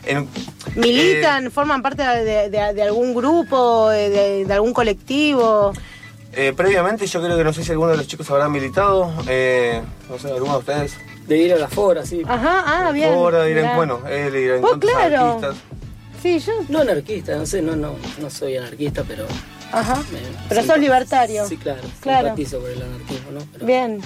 Speaker 1: ¿Militan? ¿Forman parte de algún grupo, de algún colectivo?
Speaker 18: Previamente yo creo que no sé si alguno de los chicos habrá militado, no sé, alguno de ustedes.
Speaker 20: De ir a la Fora, sí.
Speaker 1: Ajá, bien.
Speaker 18: Fora, él irá en contra de anarquistas.
Speaker 1: Sí, yo...
Speaker 20: No anarquista, no sé, no soy anarquista, pero...
Speaker 1: Ajá. Pero sos libertario.
Speaker 20: Sí, claro.
Speaker 1: Claro.
Speaker 20: Simpatizo por el anarquismo, ¿no? Pero
Speaker 1: bien.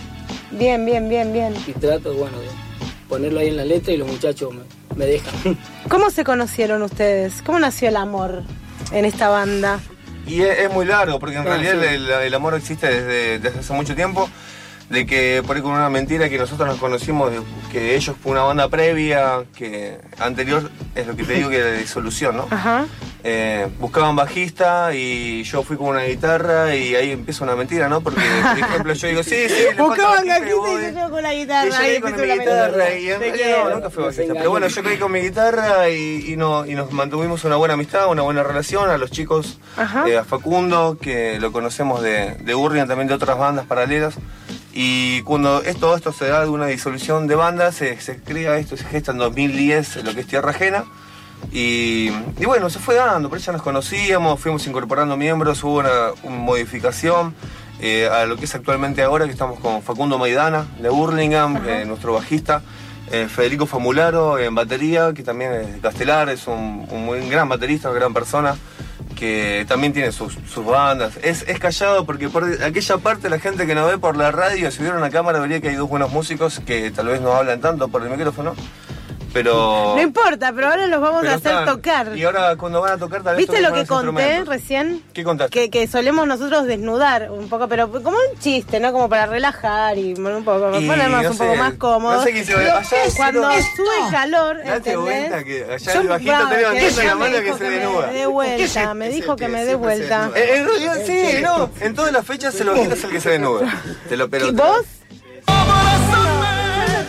Speaker 20: Y trato, de ponerlo ahí en la letra y los muchachos me dejan.
Speaker 1: ¿Cómo se conocieron ustedes? ¿Cómo nació el amor en esta banda?
Speaker 18: Y es muy largo, porque en realidad
Speaker 20: sí.
Speaker 18: el amor existe desde hace mucho tiempo. De que por ahí con una mentira que nosotros nos conocimos, que ellos fue una banda previa, que anterior, es lo que te digo que de disolución, ¿no?
Speaker 1: Ajá.
Speaker 18: Buscaban bajista y yo fui con una guitarra y ahí empieza una mentira, ¿no? Porque, por ejemplo, yo digo, sí,
Speaker 1: buscaban bajista y yo con la guitarra.
Speaker 18: Y yo caí con mi guitarra y en realidad nunca fue bajista. Pero bueno, yo caí con mi guitarra y nos mantuvimos una buena amistad, una buena relación. A los chicos, a Facundo, que lo conocemos de Hurlingham, también de otras bandas paralelas. Y cuando todo esto se da de una disolución de bandas, se crea esto, se gesta en 2010 lo que es Tierra Ajena. Y bueno, se fue dando, por eso ya nos conocíamos, fuimos incorporando miembros, hubo una modificación a lo que es actualmente ahora, que estamos con Facundo Maidana de Hurlingham, nuestro bajista, Federico Famularo en batería, que también es de Castelar, es un muy gran baterista, una gran persona, que también tiene sus bandas. Es callado porque por aquella parte la gente que nos ve por la radio, si hubiera una cámara vería que hay dos buenos músicos que tal vez no hablan tanto por el micrófono, pero...
Speaker 1: No importa, pero ahora los vamos a hacer tocar.
Speaker 18: Y ahora cuando van a tocar tal vez...
Speaker 1: ¿Viste lo que conté recién?
Speaker 18: ¿Qué contaste?
Speaker 1: Que solemos nosotros desnudar un poco, pero como un chiste, ¿no? Como para relajar y un poco, ponernos un poco más cómodos.
Speaker 18: No sé quién se va a...
Speaker 1: Cuando sube el calor,
Speaker 18: date vuelta que allá el bajito te levantando la mano que se desnuda.
Speaker 1: Me dé vuelta, me dijo que me dé vuelta.
Speaker 18: En realidad sí, no. En todas las fechas el bajito es el que se desnuda.
Speaker 1: ¿Y vos? Yo no tengo problema.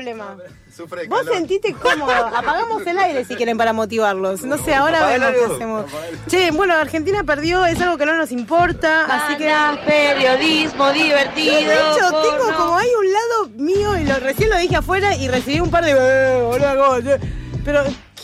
Speaker 1: problema.
Speaker 18: Sufre de
Speaker 1: Vos
Speaker 18: calor.
Speaker 1: sentiste cómodo. Apagamos el aire si quieren para motivarlos. No sé, ahora vemos qué hacemos. Che, bueno, Argentina perdió, es algo que no nos importa, así que...
Speaker 9: periodismo divertido.
Speaker 1: De hecho, tengo como hay un lado mío, y recién lo dije afuera y recibí un par de... hola, pero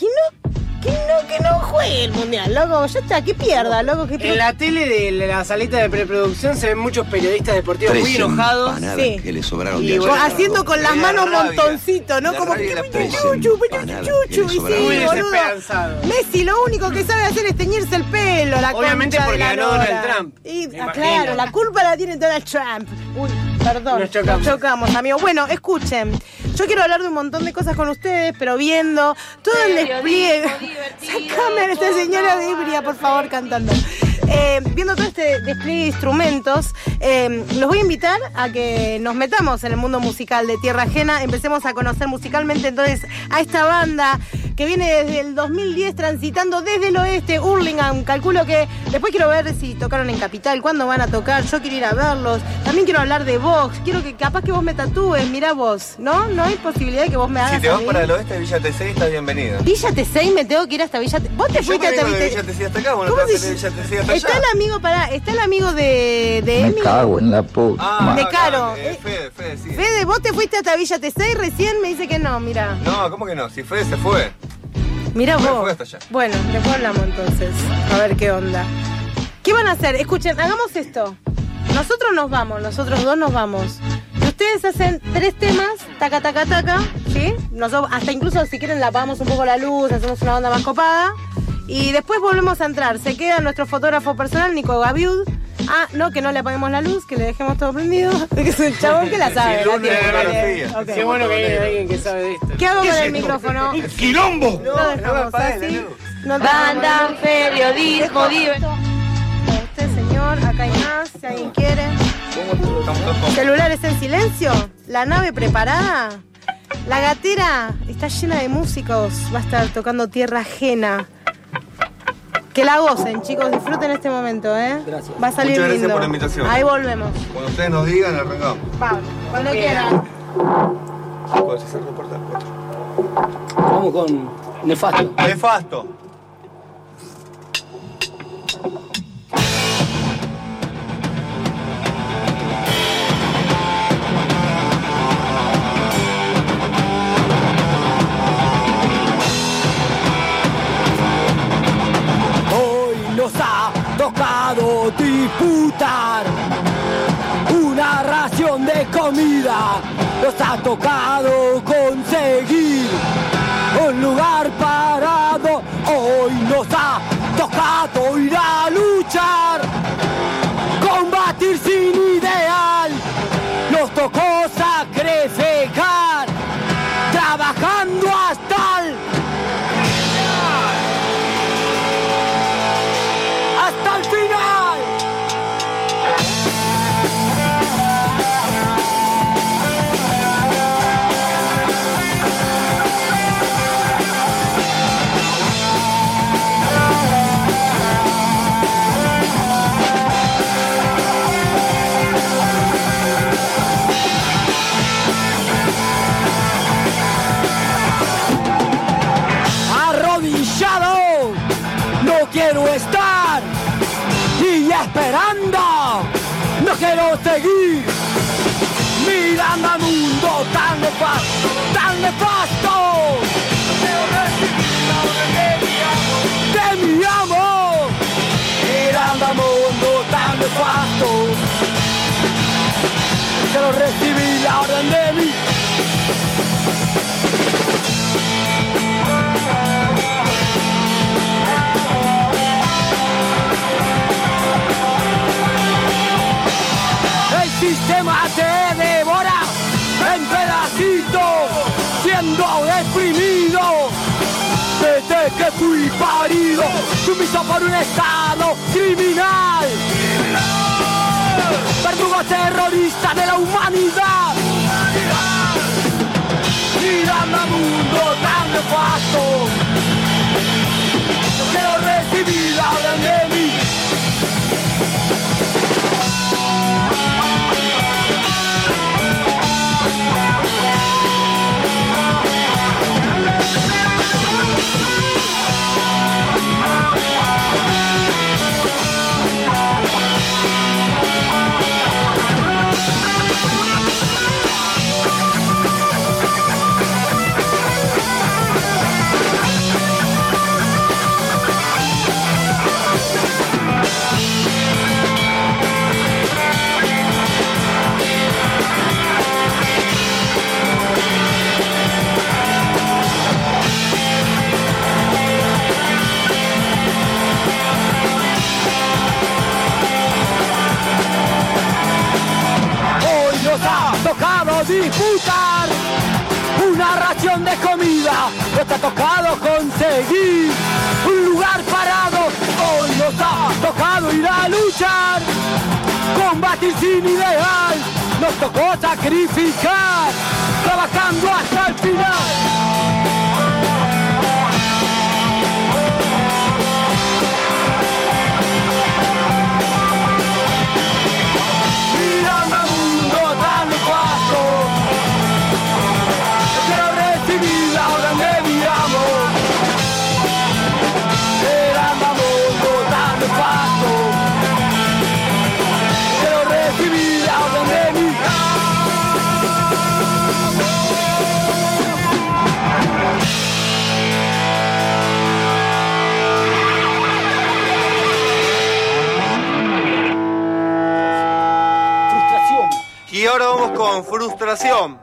Speaker 1: que no juegue el mundial, loco. Ya está, que pierda, loco.
Speaker 20: En la tele de la salita de preproducción se ven muchos periodistas deportivos muy enojados.
Speaker 1: Sí.
Speaker 2: Que le sobraron
Speaker 20: Y
Speaker 2: de
Speaker 20: bueno,
Speaker 2: ayer.
Speaker 1: Haciendo con las manos montoncito, ¿no?
Speaker 2: La
Speaker 1: Como
Speaker 2: rabia y la
Speaker 1: chuchu. Y sí,
Speaker 20: muy
Speaker 1: boludo.
Speaker 20: desesperanzado.
Speaker 1: Messi lo único que sabe hacer es teñirse el pelo, la
Speaker 20: Obviamente
Speaker 1: concha de
Speaker 20: porque
Speaker 1: la
Speaker 20: ganó
Speaker 1: lora.
Speaker 20: Donald Trump.
Speaker 1: Y,
Speaker 20: Me imagino.
Speaker 1: claro, la culpa la tiene Donald Trump. Uy, perdón.
Speaker 20: Nos chocamos.
Speaker 1: Amigo. Bueno, escuchen. Yo quiero hablar de un montón de cosas con ustedes, pero viendo todo el despliegue. Sacame a esta señora de ebria, por favor, cantando. Viendo todo este despliegue de instrumentos, los voy a invitar a que nos metamos en el mundo musical de Tierra Ajena. Empecemos a conocer musicalmente entonces a esta banda que viene desde el 2010 transitando desde el oeste, Hurlingham. Calculo que después quiero ver si tocaron en Capital, cuándo van a tocar. Yo quiero ir a verlos. También quiero hablar de Vox. Quiero que capaz que vos me tatúes. Mirá vos, ¿no? No hay posibilidad de que vos me hagas.
Speaker 18: Si te vas
Speaker 1: a mí.
Speaker 18: para el oeste de Villa Tesey, estás bienvenida.
Speaker 1: Villa Tesey, me tengo que ir hasta Villa Tesey. Vos te
Speaker 18: Yo
Speaker 1: fuiste
Speaker 18: me
Speaker 1: hasta
Speaker 18: vengo de
Speaker 1: Villa
Speaker 18: Villa Tesey hasta acá, bueno,
Speaker 1: ¿Cómo
Speaker 18: te vas
Speaker 1: se-
Speaker 18: de Villa Tesey hasta
Speaker 1: Está
Speaker 18: allá.
Speaker 1: el amigo, está el amigo de
Speaker 4: Me
Speaker 1: Emi.
Speaker 4: cago en la puta.
Speaker 1: De Caro.
Speaker 18: Fede, sí.
Speaker 1: Fede, vos te fuiste hasta Villa Tesey, recién me dice que no, mira.
Speaker 18: No, ¿cómo que no? Si Fede se fue.
Speaker 1: Mira
Speaker 18: Fede
Speaker 1: vos.
Speaker 18: fue hasta allá.
Speaker 1: Bueno, después hablamos entonces. A ver qué onda. ¿Qué van a hacer? Escuchen, hagamos esto. Nosotros nos vamos, nosotros dos nos vamos. Y ustedes hacen 3 temas, taca, taca, taca, ¿sí? Nosotros, hasta incluso si quieren la apagamos un poco la luz, hacemos una onda más copada. Y después volvemos a entrar. Se queda nuestro fotógrafo personal, Nico Gaviud. Ah, no, que no le apaguemos la luz, que le dejemos todo prendido. Que es un chabón que la sabe.
Speaker 18: Sí,
Speaker 1: la
Speaker 18: lunes
Speaker 1: tiene,
Speaker 18: de
Speaker 1: vale.
Speaker 18: fotografía.
Speaker 1: Ok.
Speaker 20: Qué bueno que viene alguien que sabe de esto.
Speaker 1: ¿Qué hago
Speaker 18: ¿Qué
Speaker 1: con
Speaker 18: es
Speaker 1: el
Speaker 18: esto?
Speaker 1: micrófono?
Speaker 2: ¡Quilombo!
Speaker 1: Lo dejamos así. No te
Speaker 9: Banda, periodismo divertido.
Speaker 1: Usted, señor, acá hay más, si alguien quiere. Celulares en silencio, la nave preparada. La gatera está llena de músicos, va a estar tocando Tierra Ajena. Que la gocen, chicos, disfruten este momento, ¿eh?
Speaker 20: Gracias.
Speaker 1: Va a salir
Speaker 18: Muchas gracias
Speaker 1: lindo.
Speaker 18: por la invitación.
Speaker 1: Ahí volvemos.
Speaker 18: Cuando ustedes nos digan, arrancamos.
Speaker 1: Vamos, cuando quieran.
Speaker 18: ¿Puedes hacer reportar?
Speaker 20: Vamos con Nefasto.
Speaker 18: Nefasto.
Speaker 6: Hoy nos ha tocado disputar una ración de comida. Nos ha tocado conseguir un lugar parado. Hoy nos ha tocado ir a luchar, combatir sin ideal. Nos tocó sacrificar, trabajando hasta el final. Arrodillado, no quiero estar y esperando, no quiero seguir mirando al mundo tan nefasto, tan nefasto. De mi amor, mirando al mundo tan nefasto. Quiero recibir la orden de mí. El sistema te devora en pedacitos, siendo deprimido. Desde que fui parido, sumiso por un estado criminal. Verdugo terrorista de la humanidad. Mirando al mundo tan nefasto. Yo quiero recibir la orden de mí. a luchar, combatir sin ideal, nos tocó sacrificar, trabajando hasta el final. Mirando al mundo tan nefasto, quiero recibir la orden de mi amor. Mirando al mundo tan nefasto, quiero recibir la orden de mi amor.
Speaker 18: Y ahora vamos con Frustración.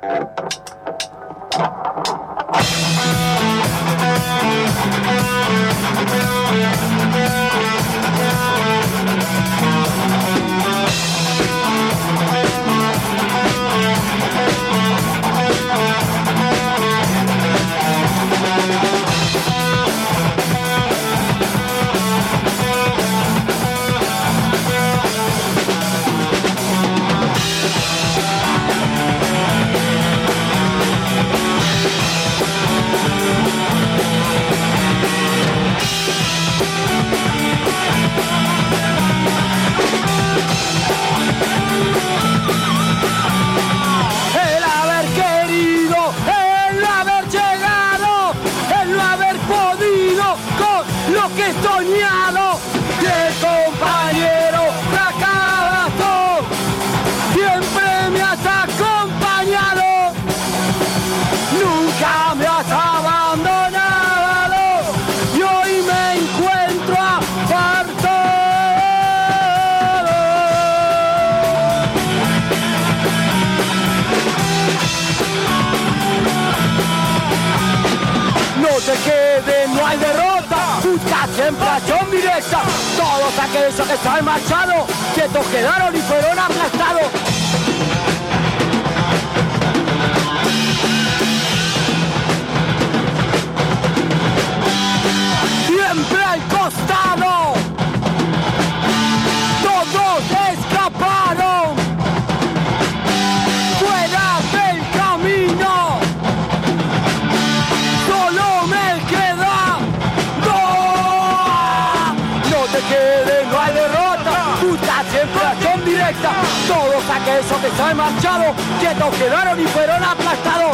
Speaker 18: El haber querido, el haber llegado, el no haber podido con lo que he soñado. Y el compañero fracaso, siempre me has acompañado, nunca me has abandonado. Y hoy me encuentro apartado. No te quedes, no hay derrota, busca siempre acción directa. Todos aquellos que se han marchado, quietos quedaron y fueron aplastados. Siempre al costado, todos escaparon, fuera del camino. Solo me queda no te quedes, no hay derrota, busca siempre acción directa. Todos aquellos que se han marchado, quietos quedaron y fueron aplastados.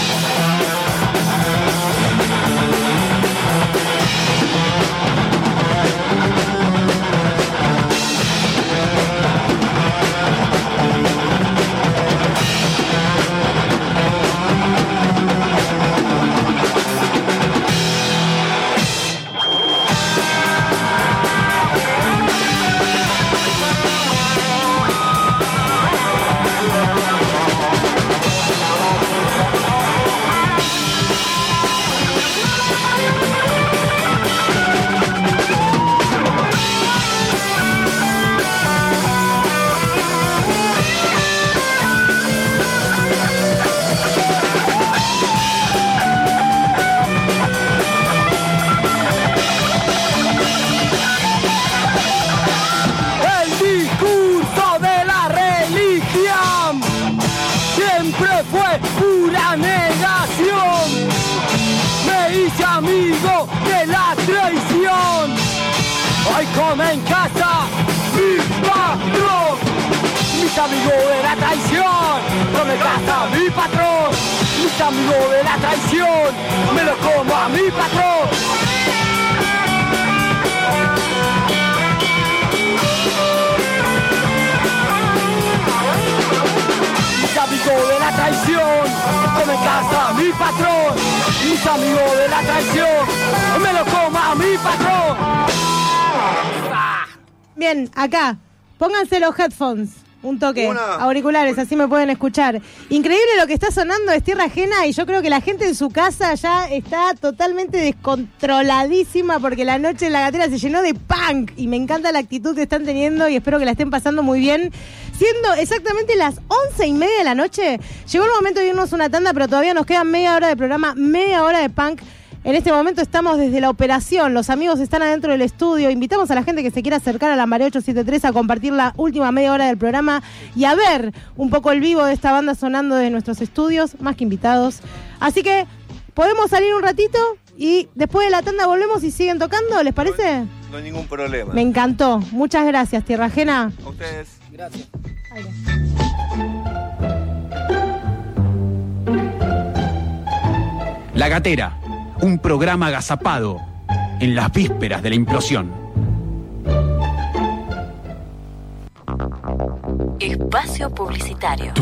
Speaker 18: Amigo de la traición, hoy come en casa mi patrón. Mis amigos de la traición, come en casa mi patrón. Mis amigos de la traición, me lo como a mi patrón. Mis amigos de la traición, come en casa mi patrón. Mis amigos de la traición, me lo coma mi patrón.
Speaker 1: Bien, acá, pónganse los headphones, un toque, auriculares, así me pueden escuchar. Increíble lo que está sonando, es Tierra Ajena, y yo creo que la gente en su casa ya está totalmente descontroladísima porque la noche en la gatera se llenó de punk, y me encanta la actitud que están teniendo y espero que la estén pasando muy bien. Siendo exactamente las 11:30 de la noche, llegó el momento de irnos una tanda, pero todavía nos queda media hora de programa, media hora de punk. En este momento estamos desde la operación, los amigos están adentro del estudio, invitamos a la gente que se quiera acercar a la Marea 873 a compartir la última media hora del programa y a ver un poco el vivo de esta banda sonando de nuestros estudios, más que invitados. Así que podemos salir un ratito y después de la tanda volvemos y siguen tocando, ¿les parece?
Speaker 18: No hay ningún problema.
Speaker 1: Me encantó, muchas gracias, Tierra Ajena.
Speaker 18: A ustedes.
Speaker 20: Gracias.
Speaker 3: La Gatera, un programa agazapado en las vísperas de la implosión.
Speaker 8: Espacio publicitario.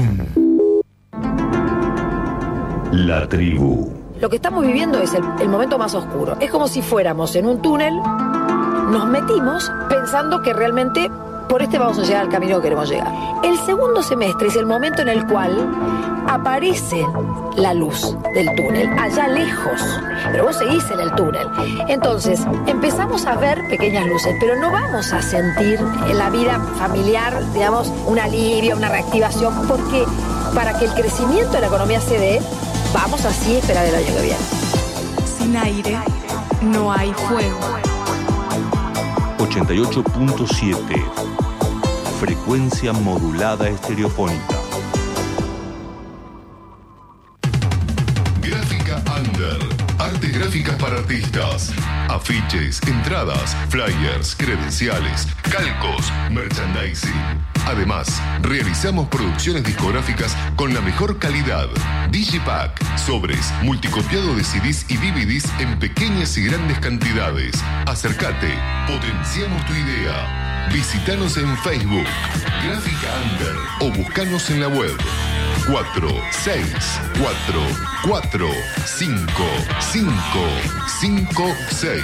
Speaker 4: La tribu.
Speaker 7: Lo que estamos viviendo es el momento más oscuro. Es como si fuéramos en un túnel, nos metimos pensando que realmente por este vamos a llegar al camino que queremos llegar. El segundo semestre es el momento en el cual aparece la luz del túnel, allá lejos, pero vos seguís en el túnel. Entonces, empezamos a ver pequeñas luces, pero no vamos a sentir en la vida familiar, digamos, un alivio, una reactivación, porque para que el crecimiento de la economía se dé, vamos así a esperar el año que viene.
Speaker 10: Sin aire, no hay fuego.
Speaker 4: 88.7. Frecuencia modulada estereofónica.
Speaker 25: Gráfica Under. Artes gráficas para artistas. Afiches, entradas, flyers, credenciales, calcos, merchandising. Además, realizamos producciones discográficas con la mejor calidad. Digipack, sobres, multicopiado de CDs y DVDs en pequeñas y grandes cantidades. Acércate, potenciamos tu idea. Visítanos en Facebook, Gráfica Under, o buscanos en la web 4644455556.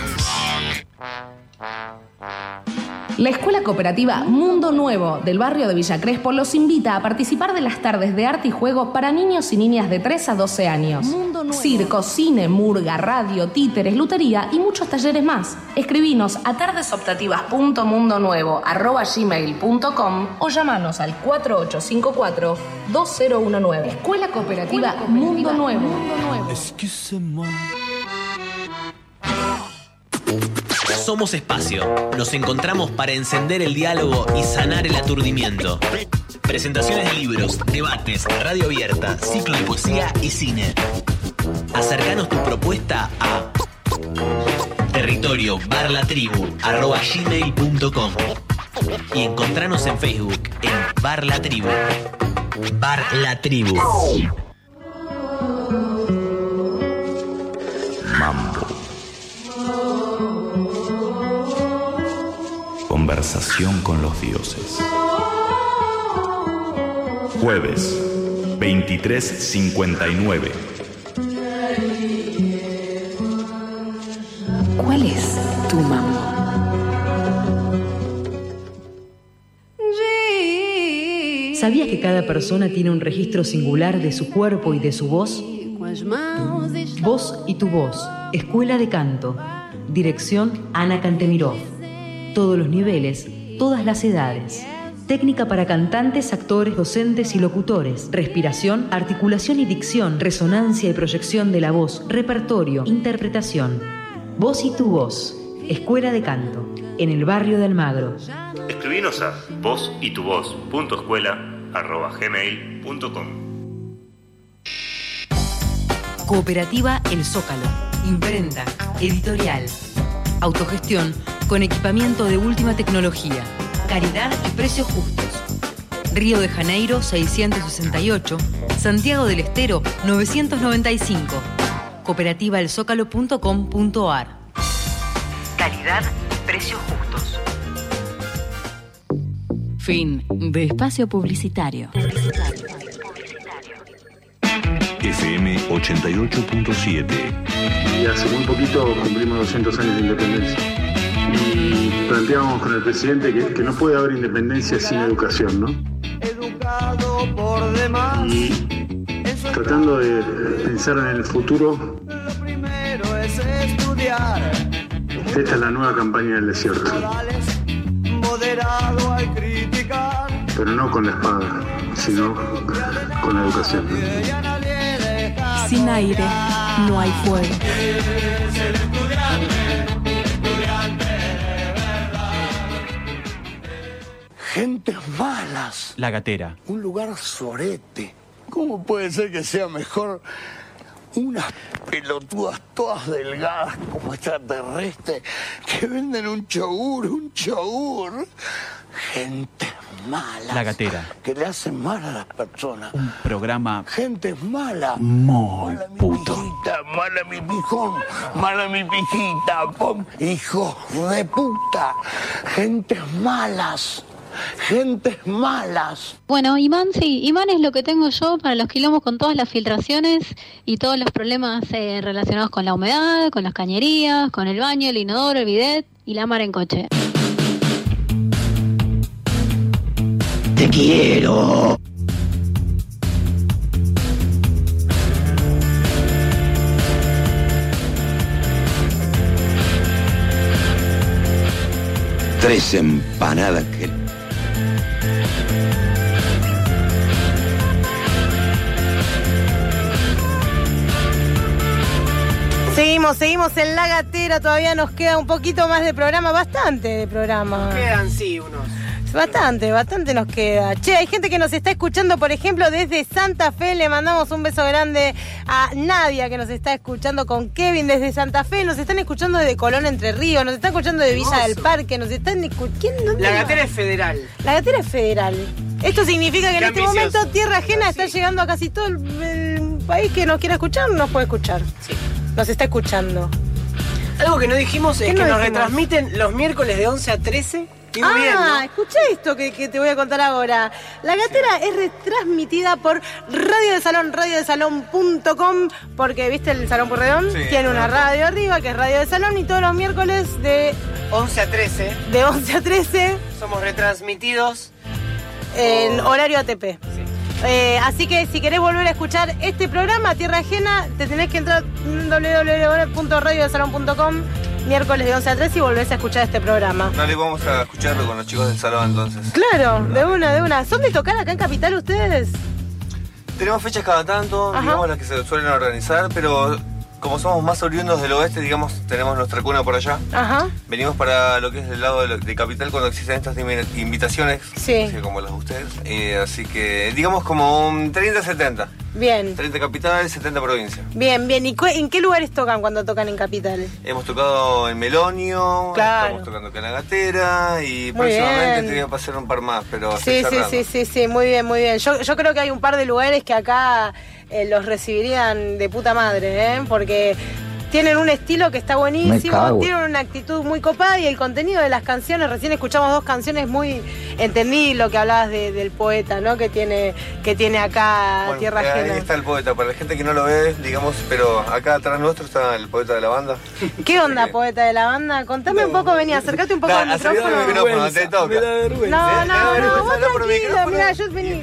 Speaker 10: La Escuela Cooperativa Mundo Nuevo del barrio de Villa Crespo los invita a participar de las tardes de arte y juego para niños y niñas de 3 a 12 años. Circo, cine, murga, radio, títeres, lutería y muchos talleres más. Escribinos a tardesoptativas.mundonuevo@gmail.com o llamanos al 4854-2019. Escuela Cooperativa Mundo Nuevo.
Speaker 19: Somos Espacio. Nos encontramos para encender el diálogo y sanar el aturdimiento. Presentaciones de libros, debates, radio abierta, ciclo de poesía y cine. Acercanos tu propuesta a territorio@gmail.com y encontranos en Facebook en Bar La Tribu. Bar La Tribu.
Speaker 4: Mambo. Conversación con los dioses. Jueves, 23:59.
Speaker 7: ¿Cuál es tu mambo?
Speaker 17: ¿Sabías que cada persona tiene un registro singular de su cuerpo y de su voz? Voz y tu voz. Escuela de Canto. Dirección Ana Cantemirov. Todos los niveles, todas las edades. Técnica para cantantes, actores, docentes y locutores. Respiración, articulación y dicción, resonancia y proyección de la voz, repertorio, interpretación. Voz y tu voz. Escuela de Canto. En el barrio de Almagro.
Speaker 22: Escribinos a vozytuvoz.escuela@gmail.com.
Speaker 17: Cooperativa El Zócalo. Imprenta, editorial, autogestión con equipamiento de última tecnología, calidad y precios justos. Río de Janeiro 668, Santiago del Estero 995. Cooperativaelzócalo.com.ar. Calidad, precios justos.
Speaker 8: Fin de espacio publicitario.
Speaker 4: FM 88.7.
Speaker 23: Y hace muy poquito cumplimos 200 años de independencia. Y planteamos con el presidente que no puede haber independencia sin educación, ¿no? Y tratando de pensar en el futuro, esta es la nueva campaña del desierto. Pero no con la espada, sino con la educación.
Speaker 10: Sin aire, no hay fuego.
Speaker 11: Gentes malas.
Speaker 3: La Gatera.
Speaker 11: Un lugar sorete. ¿Cómo puede ser que sea mejor unas pelotudas todas delgadas como extraterrestres que venden un yogur? Gente mala.
Speaker 3: La Gatera.
Speaker 11: Que le hacen mal a las personas.
Speaker 3: Un programa
Speaker 11: Gente mala.
Speaker 3: muy puto.
Speaker 11: Mala mi pijón, mala mi pijita, hijo de puta. Gentes malas. Gentes malas.
Speaker 15: Bueno, imán sí, imán es lo que tengo yo para los quilombos con todas las filtraciones y todos los problemas relacionados con la humedad, con las cañerías, con el baño, el inodoro, el bidet y la mar en coche.
Speaker 11: Te quiero.
Speaker 2: Tres empanadas que...
Speaker 1: Seguimos en La Gatera, todavía nos queda un poquito más de programa, bastante de programa.
Speaker 16: Quedan, sí, unos.
Speaker 1: Bastante nos queda. Che, hay gente que nos está escuchando, por ejemplo, desde Santa Fe. Le mandamos un beso grande a Nadia, que nos está escuchando con Kevin desde Santa Fe. Nos están escuchando desde Colón, Entre Ríos. Nos están escuchando de Villa del Parque. Nos están escuchando...
Speaker 16: La Gatera es federal.
Speaker 1: La Gatera es federal. Esto significa que en este momento Tierra Ajena está llegando a casi todo el país que nos quiera escuchar. Nos puede escuchar. Sí. Nos está escuchando.
Speaker 16: Algo que no dijimos es que nos retransmiten los miércoles de 11 a 13.
Speaker 1: Escucha esto que te voy a contar ahora. La Gatera es retransmitida por Radio de Salón, radiodesalón.com, porque ¿viste el Salón Porredón?
Speaker 16: Sí,
Speaker 1: tiene una radio arriba que es Radio de Salón, y todos los miércoles de
Speaker 16: 11 a 13.
Speaker 1: De 11 a 13
Speaker 16: somos retransmitidos
Speaker 1: en horario ATP. Así que si querés volver a escuchar este programa, Tierra Ajena, te tenés que entrar en www.radiodesalón.com miércoles de 11 a 3 y volvés a escuchar este programa.
Speaker 18: Dale, vamos a escucharlo con los chicos del salón entonces.
Speaker 1: Claro, de una. ¿Son de tocar acá en Capital ustedes?
Speaker 18: Tenemos fechas cada tanto, digamos las que se suelen organizar, pero como somos más oriundos del oeste, digamos, tenemos nuestra cuna por allá.
Speaker 1: Ajá.
Speaker 18: Venimos para lo que es el lado de Capital cuando existen estas invitaciones,
Speaker 1: sí,
Speaker 18: como las de ustedes. Así que, digamos, como un 30-70.
Speaker 1: Bien.
Speaker 18: 30 capital, 70 provincia.
Speaker 1: Bien. ¿Y en qué lugares tocan cuando tocan en Capital?
Speaker 18: Hemos tocado en Melonio,
Speaker 1: claro,
Speaker 18: estamos tocando acá en La Gatera y próximamente te voy a pasar un par más, pero
Speaker 1: sí, muy bien. Yo creo que hay un par de lugares que acá los recibirían de puta madre, porque tienen un estilo que está buenísimo, tienen una actitud muy copada y el contenido de las canciones, recién escuchamos 2 canciones muy... Entendí lo que hablabas del poeta, ¿no? Que tiene acá Tierra Ajena.
Speaker 18: Ahí está el poeta, para la gente que no lo ve, digamos, pero acá atrás nuestro está el poeta de la banda.
Speaker 1: ¿Qué onda, poeta de la banda? Contame un poco, vení, acércate un poco al micrófono.
Speaker 18: Te toca.
Speaker 1: No, vos tranquilo, mirá, yo vení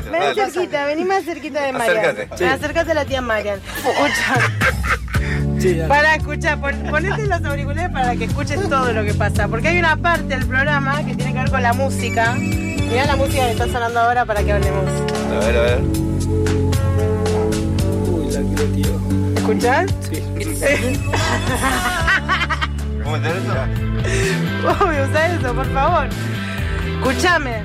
Speaker 1: más cerquita de Marian. Acércate a la tía Marian. Escuchar, ponete los auriculares para que escuches todo lo que pasa, porque hay una parte del programa que tiene que ver con la música. Mirá la música que está sonando ahora para que hablemos.
Speaker 18: A ver.
Speaker 16: Uy, la quiero, tío.
Speaker 1: ¿Escuchás?
Speaker 16: Sí.
Speaker 18: ¿Cómo te eso?
Speaker 1: Obvio, usa eso, por favor. Escúchame.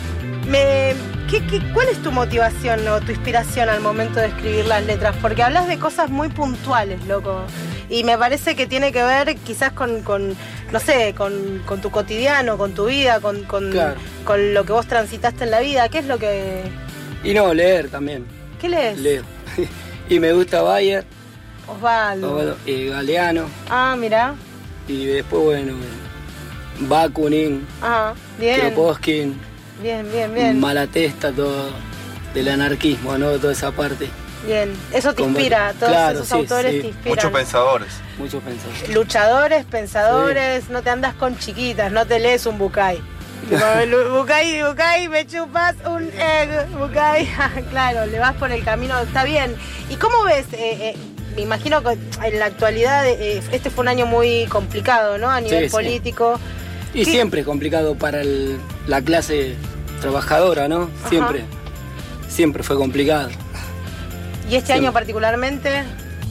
Speaker 1: ¿Cuál es tu motivación o tu inspiración al momento de escribir las letras? Porque hablas de cosas muy puntuales, loco. Y me parece que tiene que ver quizás con no sé, con tu cotidiano, con tu vida,
Speaker 16: claro,
Speaker 1: con lo que vos transitaste en la vida. ¿Qué es lo que...?
Speaker 16: Y no, leer también.
Speaker 1: ¿Qué lees?
Speaker 16: Leo. Y me gusta Bayer.
Speaker 1: Osvaldo.
Speaker 16: Galeano.
Speaker 1: Ah, mirá.
Speaker 16: Y después, bueno, Bakunin.
Speaker 1: Ajá, bien.
Speaker 16: Kropotkin.
Speaker 1: Bien.
Speaker 16: Malatesta, todo del anarquismo, ¿no? Toda esa parte.
Speaker 1: Bien, eso te inspira, todos esos autores te inspiran.
Speaker 18: Muchos pensadores.
Speaker 1: Luchadores, pensadores, no te andas con chiquitas, no te lees un Bucay. Bucay, me chupas un egg, Bucay. Claro, le vas por el camino, está bien. ¿Y cómo ves? Me imagino que en la actualidad este fue un año muy complicado, ¿no? A nivel político.
Speaker 16: Y siempre es complicado para la clase trabajadora, ¿no? Siempre fue complicado.
Speaker 1: ¿Y este año particularmente?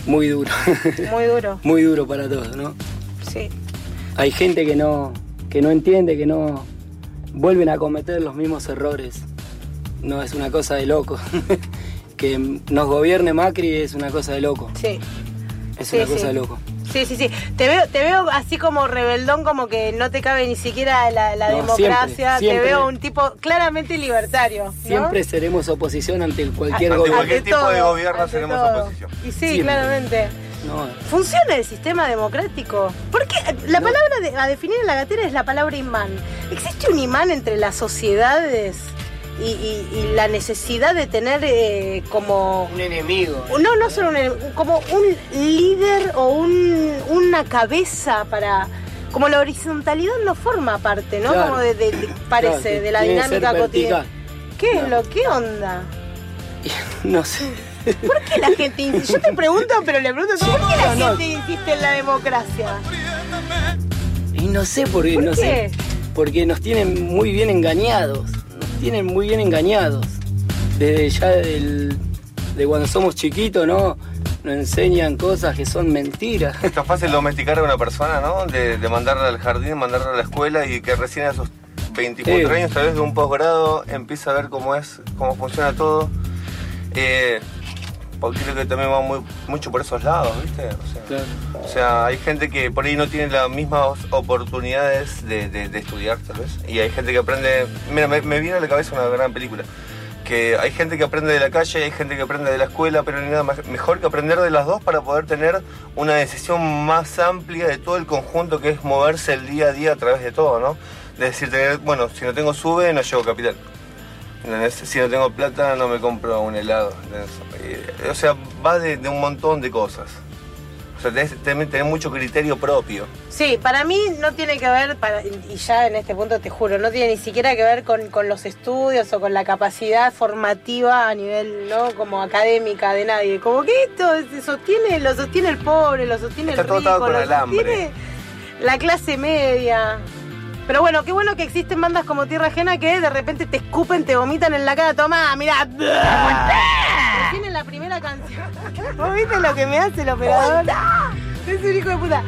Speaker 20: muy duro.
Speaker 1: Muy duro.
Speaker 20: Muy duro para todos, ¿no?
Speaker 1: Sí.
Speaker 20: Hay gente que no entiende, que no vuelven a cometer los mismos errores. No, es una cosa de loco. Que nos gobierne Macri es una cosa de loco.
Speaker 1: Sí.
Speaker 20: Es una cosa de loco.
Speaker 1: Sí. Te veo así como rebeldón, como que no te cabe ni siquiera la democracia.
Speaker 20: Siempre.
Speaker 1: Te veo un tipo claramente libertario, ¿no?
Speaker 20: Siempre seremos oposición ante cualquier gobierno.
Speaker 18: Ante cualquier tipo de gobierno seremos oposición.
Speaker 1: Y sí,
Speaker 20: Siempre.
Speaker 1: claramente.
Speaker 20: No.
Speaker 1: ¿Funciona el sistema democrático? Porque la palabra a definir en la gatera es la palabra imán. ¿Existe un imán entre las sociedades y la necesidad de tener como...
Speaker 20: un enemigo?
Speaker 1: No solo un enemigo, como un líder o una cabeza para... Como la horizontalidad no forma parte, ¿no?
Speaker 20: Claro.
Speaker 1: Como parece,
Speaker 20: Claro,
Speaker 1: de la
Speaker 20: tiene que
Speaker 1: dinámica
Speaker 20: ser
Speaker 1: cotidiana.
Speaker 20: vertical.
Speaker 1: ¿Qué onda?
Speaker 20: No sé.
Speaker 1: ¿Por qué la gente insiste? Yo te pregunto, pero le pregunto, ¿por qué la gente insiste en la democracia?
Speaker 20: Y no sé por qué.
Speaker 1: ¿Por qué?
Speaker 20: Sé. Porque nos tienen muy bien engañados. Desde ya de cuando somos chiquitos, ¿no? Nos enseñan cosas que son mentiras.
Speaker 18: Es tan fácil domesticar a una persona, ¿no? De mandarla al jardín, mandarla a la escuela y que recién a sus 24 años, tal vez de un posgrado, empieza a ver cómo funciona todo. Porque creo que también va mucho por esos lados, ¿viste? O sea, hay gente que por ahí no tiene las mismas oportunidades de estudiar, tal vez. Y hay gente que aprende... Mira, me viene a la cabeza una gran película. Que hay gente que aprende de la calle y hay gente que aprende de la escuela, pero no hay nada mejor que aprender de las dos para poder tener una decisión más amplia de todo el conjunto que es moverse el día a día a través de todo, ¿no? De decir, bueno, si no tengo SUBE, no llego a Capital. Si no tengo plata, no me compro un helado. O sea, va de un montón de cosas. O sea, tenés que tener mucho criterio propio.
Speaker 1: Sí, para mí no tiene que ver, y ya en este punto te juro, no tiene ni siquiera que ver con los estudios o con la capacidad formativa a nivel, ¿no? Como académica de nadie. Como que esto lo sostiene el pobre, lo sostiene el rico, lo sostiene la clase media. Pero bueno, qué bueno que existen bandas como Tierra Ajena que de repente te escupen, te vomitan en la cara. Tomá, mirá. Tienen la primera canción. ¿Vos viste lo que me hace el operador? Es un hijo de puta.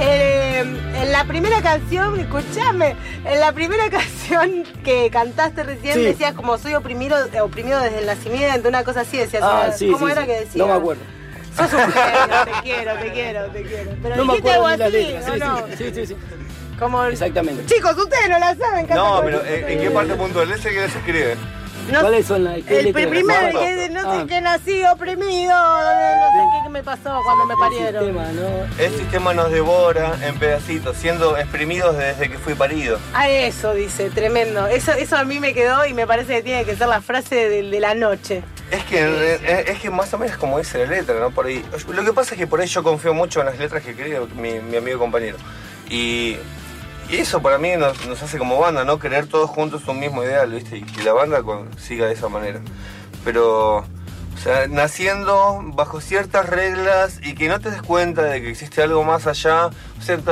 Speaker 1: En la primera canción, escuchame, en la primera canción que cantaste recién decías como soy oprimido desde el nacimiento, una cosa así decías. ¿Cómo era que decías?
Speaker 20: No me acuerdo.
Speaker 1: Sos un genio, te quiero. Pero no dijiste algo así, ¿no?
Speaker 20: Sí.
Speaker 1: Como...
Speaker 20: Exactamente.
Speaker 1: Chicos, ustedes no la saben.
Speaker 18: No, pero ¿en qué parte puntual es el que les escribe?
Speaker 20: ¿Cuáles son las
Speaker 1: el primero que no sé qué nací oprimido, no sé qué me pasó cuando me parieron.
Speaker 18: El sistema nos devora en pedacitos, siendo exprimidos desde que fui parido.
Speaker 1: Eso dice, tremendo. Eso a mí me quedó y me parece que tiene que ser la frase de la noche.
Speaker 18: Es que más o menos como dice la letra, ¿no? Por ahí. Lo que pasa es que por ahí yo confío mucho en las letras que escribe mi amigo y compañero. Y eso para mí nos hace como banda, ¿no? Querer todos juntos un mismo ideal, ¿viste? Y que la banda siga de esa manera. Pero, o sea, naciendo bajo ciertas reglas y que no te des cuenta de que existe algo más allá, o sea,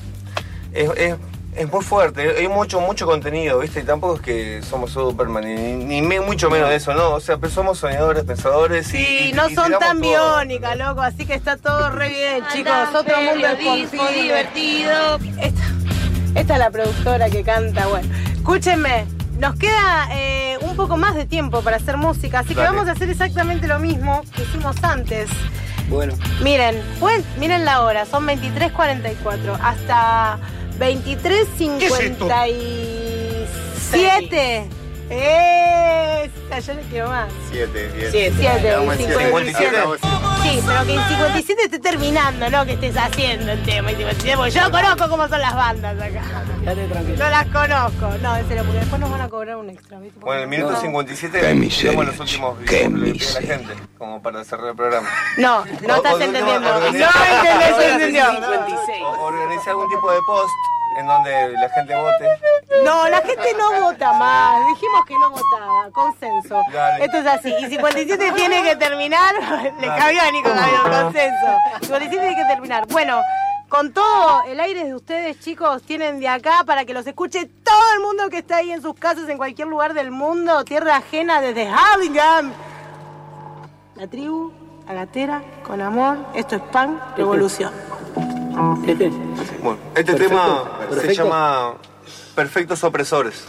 Speaker 18: es muy fuerte, hay mucho contenido, ¿viste? Y tampoco es que somos Superman, ni mucho menos de eso, ¿no? O sea, pero somos soñadores, pensadores.
Speaker 1: Sí, no son tan biónicas, loco, así que está todo re bien, chicos. Otro mundo es divertido. Esta es la productora que canta, bueno. Escúchenme, nos queda un poco más de tiempo para hacer música, así que vamos a hacer exactamente lo mismo que hicimos antes.
Speaker 20: Bueno.
Speaker 1: Miren la hora, son 23:44, hasta 23:57. Yo le quiero más.
Speaker 18: 7.
Speaker 1: 57. Sí, pero que en 57 esté terminando, no que estés haciendo el tema. Porque yo conozco cómo son las bandas acá. No las conozco. No, en serio, porque después nos van a cobrar un extra, ¿viste?
Speaker 18: Bueno, el minuto 57
Speaker 2: tenemos
Speaker 18: los últimos videos de la gente, como para cerrar el programa.
Speaker 1: No estás entendiendo. No entendió.
Speaker 18: Organizar algún tipo de post en donde la gente vote.
Speaker 1: No, la gente no vota más. Dijimos que no votaba. Consenso.
Speaker 18: Dale.
Speaker 1: Esto es así. Y 57 tiene que terminar. Le cabió a Nico, consenso. 57 tiene que terminar. Bueno, con todo el aire de ustedes, chicos, tienen de acá para que los escuche todo el mundo que está ahí en sus casas, en cualquier lugar del mundo. Tierra Ajena desde Harlingen. La tribu a Gatera, con amor. Esto es Pan, Revolución.
Speaker 18: Bueno, este
Speaker 20: Perfecto.
Speaker 18: tema se
Speaker 20: Perfecto.
Speaker 18: llama Perfectos Opresores.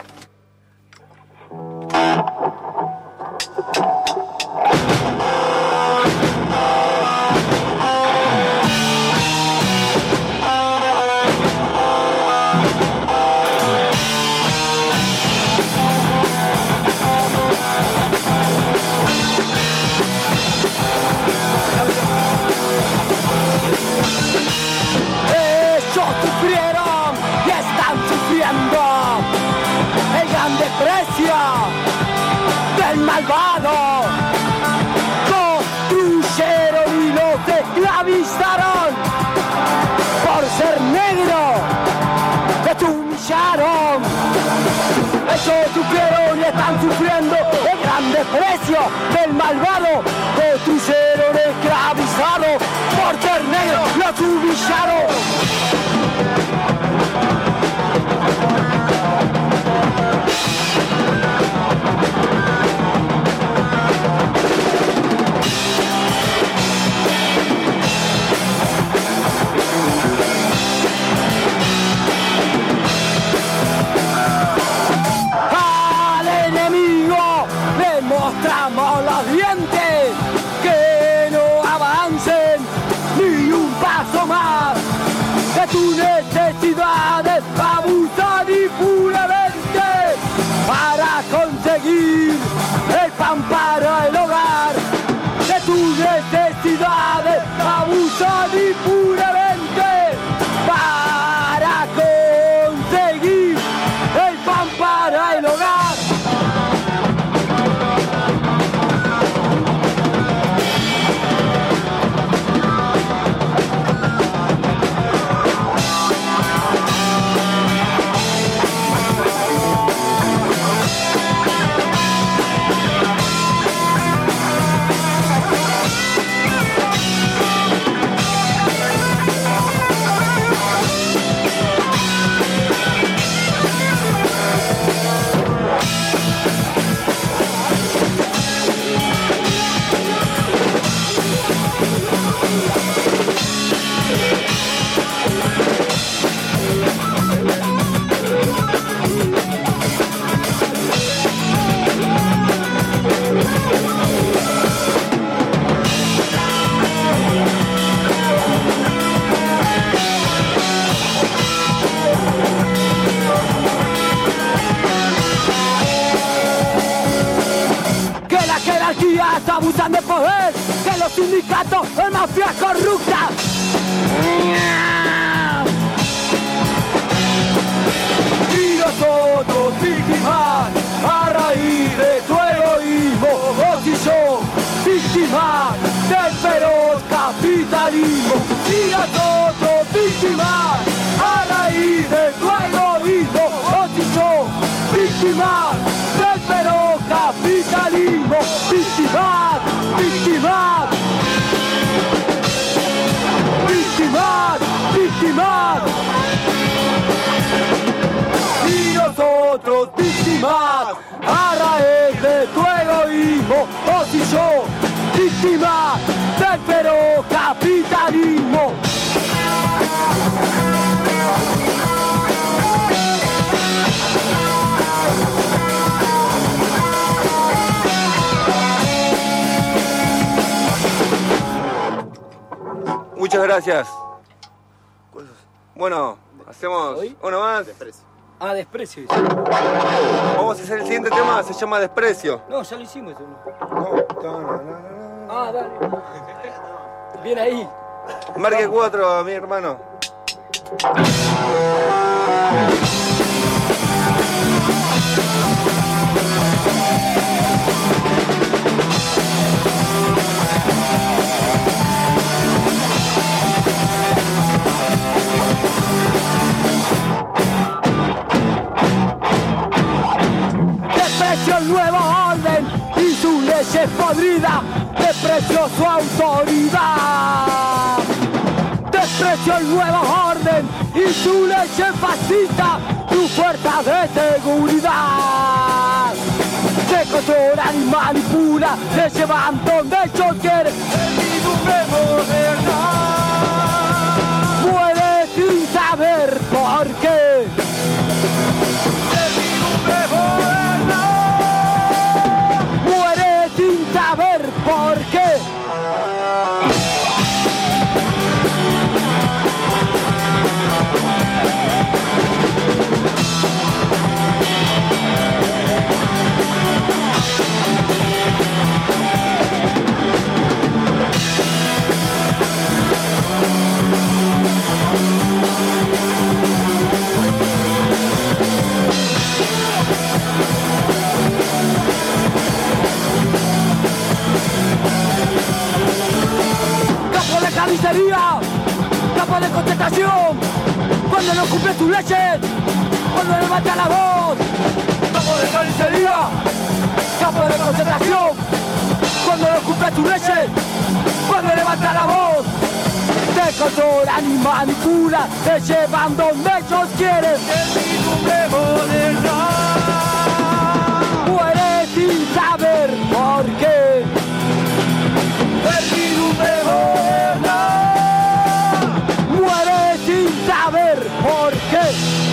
Speaker 6: Ellos sufrieron y están sufriendo el gran desprecio del malvado. Construyeron y los esclavizaron por ser negro. Les humillaron. Ellos sufrieron y están sufriendo el gran desprecio del malvado. Construyeron, esclavizaron por ser negro. Los humillaron. Al enemigo le mostramos los dientes, que no avancen ni un paso más. De tus necesidades abusan impunemente para conseguir el pan para el hogar. De tus necesidades abusan impunemente para conseguir el pan para el hogar. Que las jerarquías abusan de poder, que los sindicatos son mafias corruptas. Y nosotros víctimas a raíz de tu egoísmo, vos y yo víctimas del feroz capitalismo. Y nosotros víctimas a raíz de tu egoísmo, vos y yo víctimas del feroz capitalismo. Víctimas, víctimas, víctimas, víctimas. Y nosotros víctimas a raíz de tu egoísmo, vos y yo víctimas del feroz capitalismo.
Speaker 18: Muchas gracias. Bueno, hacemos uno más.
Speaker 20: Ah, Desprecio.
Speaker 18: Vamos a hacer el siguiente tema, se llama Desprecio.
Speaker 20: No, ya lo hicimos. Ah, dale. Bien ahí.
Speaker 18: Marque 4, mi hermano.
Speaker 6: Desprecio el nuevo orden y sus leyes podridas. Desprecio su autoridad. Desprecio el nuevo orden y su leyes fascista, sus fuerzas de seguridad. te controlan y manipulan, te llevan donde ellos quieren. Muere sin saber por qué. Muere sin saber por qué. Capo de carnicería, capo de contestación, cuando no cumple tus leyes, cuando levanta la voz. Capo de carnicería, capo de concentración, cuando no cumple tus leyes, cuando levanta la voz. Te controlan y manipulan, te llevan donde ellos quieren. Muere sin saber por qué. Muere sin saber por qué.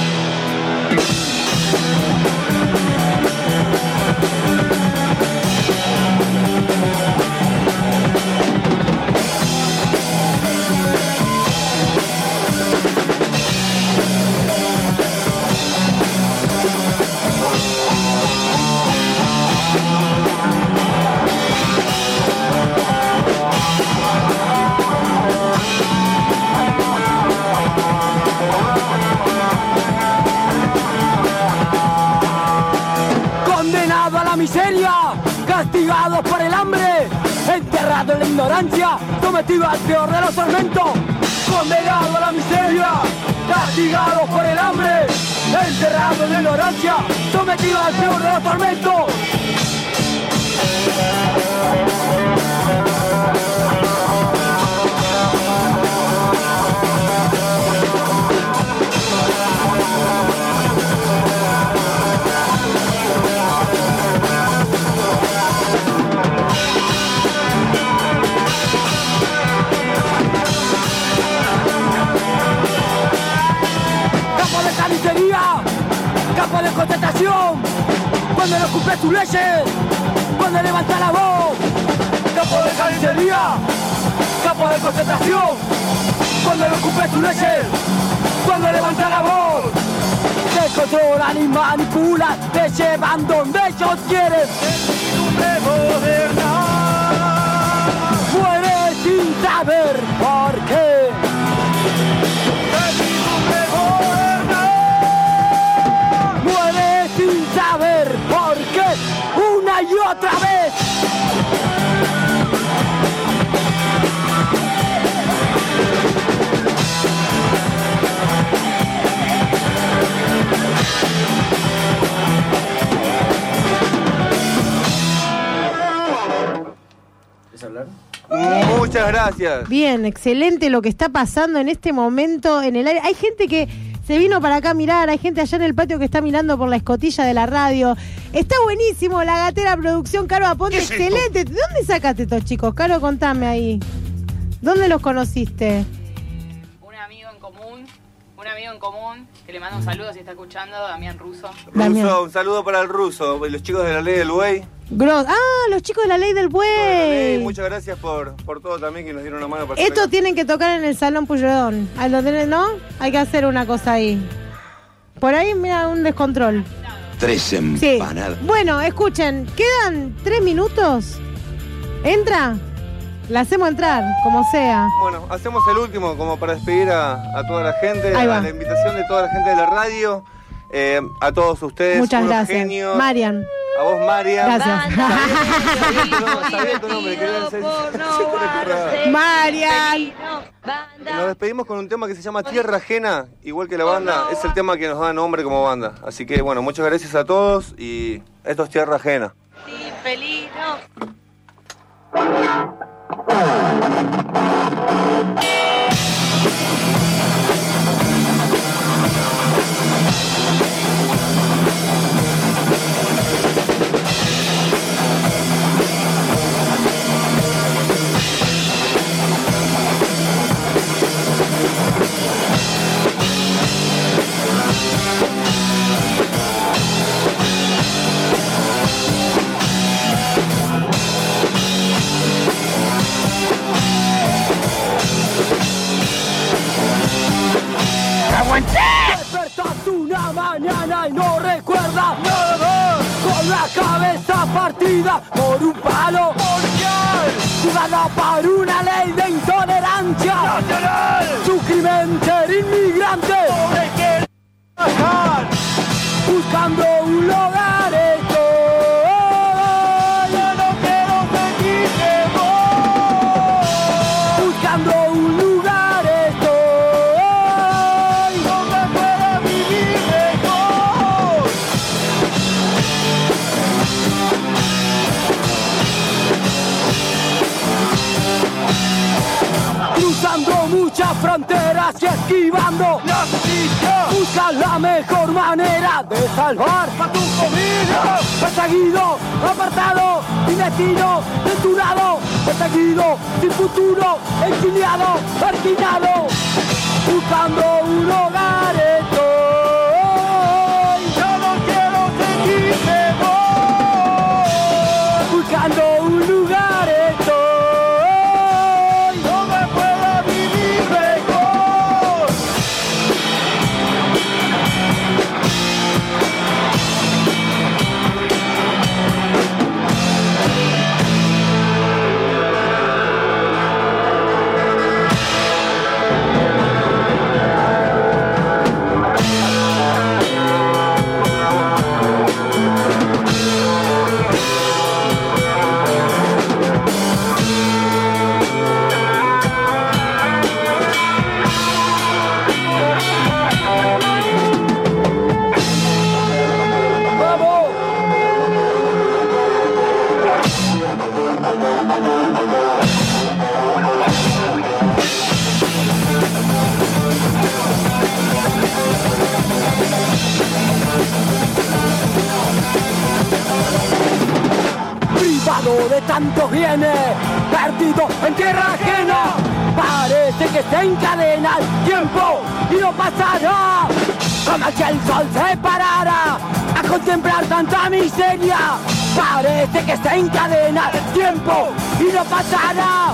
Speaker 6: Condenado a la miseria, castigado por el hambre, enterrado en la ignorancia, sometido al peor de los tormentos. Condenado a la miseria, castigado por el hambre, enterrado en la ignorancia, sometido al peor de los tormentos. Capo de carnicería, capo de contestación, cuando no cumple tus leyes, cuando levanta la voz. Capo de carnicería, capo de concentración, cuando no cumple tus leyes, cuando levanta la voz. Te controlan y manipulan, te llevan donde ellos quieren. Muere sin saber por qué. Muere sin saber por qué, una y otra vez.
Speaker 18: ¿Quieres hablar? Muchas gracias.
Speaker 1: Bien, excelente lo que está pasando en este momento en el aire. Hay gente que se vino para acá a mirar, hay gente allá en el patio que está mirando por la escotilla de la radio. Está buenísimo, La Gatera Producción, Caro Aponte, excelente. ¿De dónde sacaste estos chicos? Caro, contame ahí. ¿Dónde los conociste?
Speaker 9: Un amigo en común, que le mando un saludo si está escuchando, Damián Russo.
Speaker 18: Ruso, un saludo para el Ruso, los chicos de la Ley del Buey.
Speaker 1: Los chicos de la Ley del Buey.
Speaker 18: Muchas gracias por todo también, que nos dieron una mano para
Speaker 1: Estos tienen que tocar en el Salón Pueyrredón. Ahí lo tenés, ¿no? Hay que hacer una cosa ahí. Por ahí, mira, un descontrol.
Speaker 2: 3 empanadas.
Speaker 1: Sí. Bueno, escuchen, quedan 3 minutos. ¿Entra? La hacemos entrar, como sea.
Speaker 18: Bueno, hacemos el último como para despedir a toda la gente,
Speaker 1: Ahí va.
Speaker 18: a la invitación de toda la gente de la radio, a todos ustedes.
Speaker 1: Muchas
Speaker 18: unos
Speaker 1: gracias.
Speaker 18: genios.
Speaker 1: Marian.
Speaker 18: A vos, Marian.
Speaker 1: Gracias.
Speaker 18: Sabía tu nombre,
Speaker 1: Marian.
Speaker 18: Nos despedimos con un tema que se llama Tierra Ajena, igual que la banda, es el tema que nos da nombre como banda. Así que bueno, muchas gracias a todos y esto es Tierra Ajena.
Speaker 6: una partida por un palo policial, jugada por una ley de intolerancia nacional. Su crimen ser inmigrante, pobre que trabajar, buscando un lugar estoy. Yo no quiero sentirme vos, buscando un lugar estoy, donde pueda vivir mejor. Cruzando muchas fronteras y esquivando la justicia, busca la mejor manera de salvar a tu familia. Perseguido, apartado, sin destino, censurado, perseguido, sin futuro, exiliado, marginado, buscando un hogar estoy. Yo no quiero sentirme vos, buscando un lugar estoy. De tantos bienes, perdido en tierra ajena, parece que se encadena el tiempo y no pasará, como si el sol se parara a contemplar tanta miseria, parece que se encadena el tiempo y no pasará.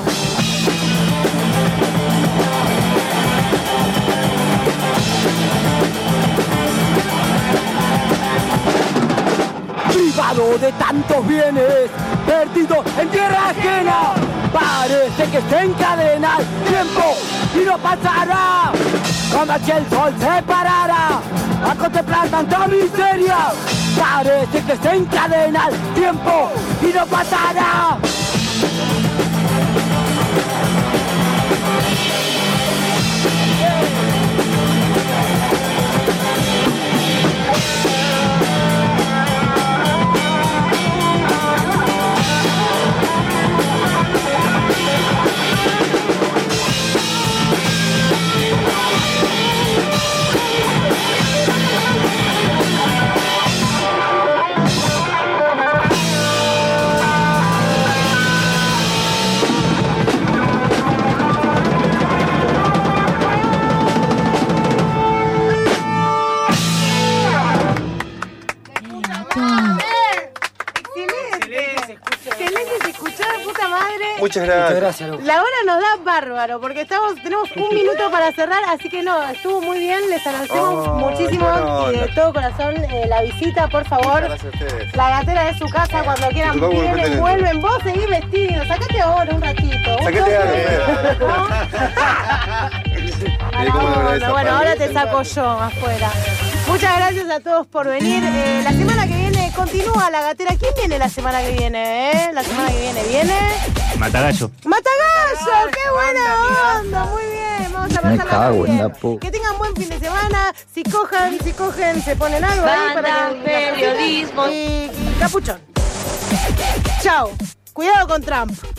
Speaker 6: Privado de tantos bienes, perdido en tierra ajena, parece que se encadena el tiempo y no pasará, como si el sol se parara a contemplar tanta miseria, parece que se encadena el tiempo y no pasará.
Speaker 18: Muchas gracias.
Speaker 1: La hora nos da bárbaro porque tenemos un minuto para cerrar, así que no, estuvo muy bien, les agradecemos muchísimo y de todo corazón la visita, por favor.
Speaker 18: Gracias a ustedes.
Speaker 1: La gatera es su casa, cuando quieran vienen, vuelven, vos seguís vestido, sacate ahora un ratito.
Speaker 18: Sacate
Speaker 1: Bueno, ahora te saco yo afuera. Muchas gracias a todos por venir. La semana que viene continúa la gatera. ¿Quién viene la semana que viene? La semana que viene
Speaker 3: Matagallo.
Speaker 1: ¡Matagallo! ¡Qué buena onda! Muy bien, vamos a pasarla bien. Que tengan buen fin de semana. Si cogen, se ponen algo ahí para
Speaker 7: periodismo
Speaker 1: y capuchón. Chao. Cuidado con Trump.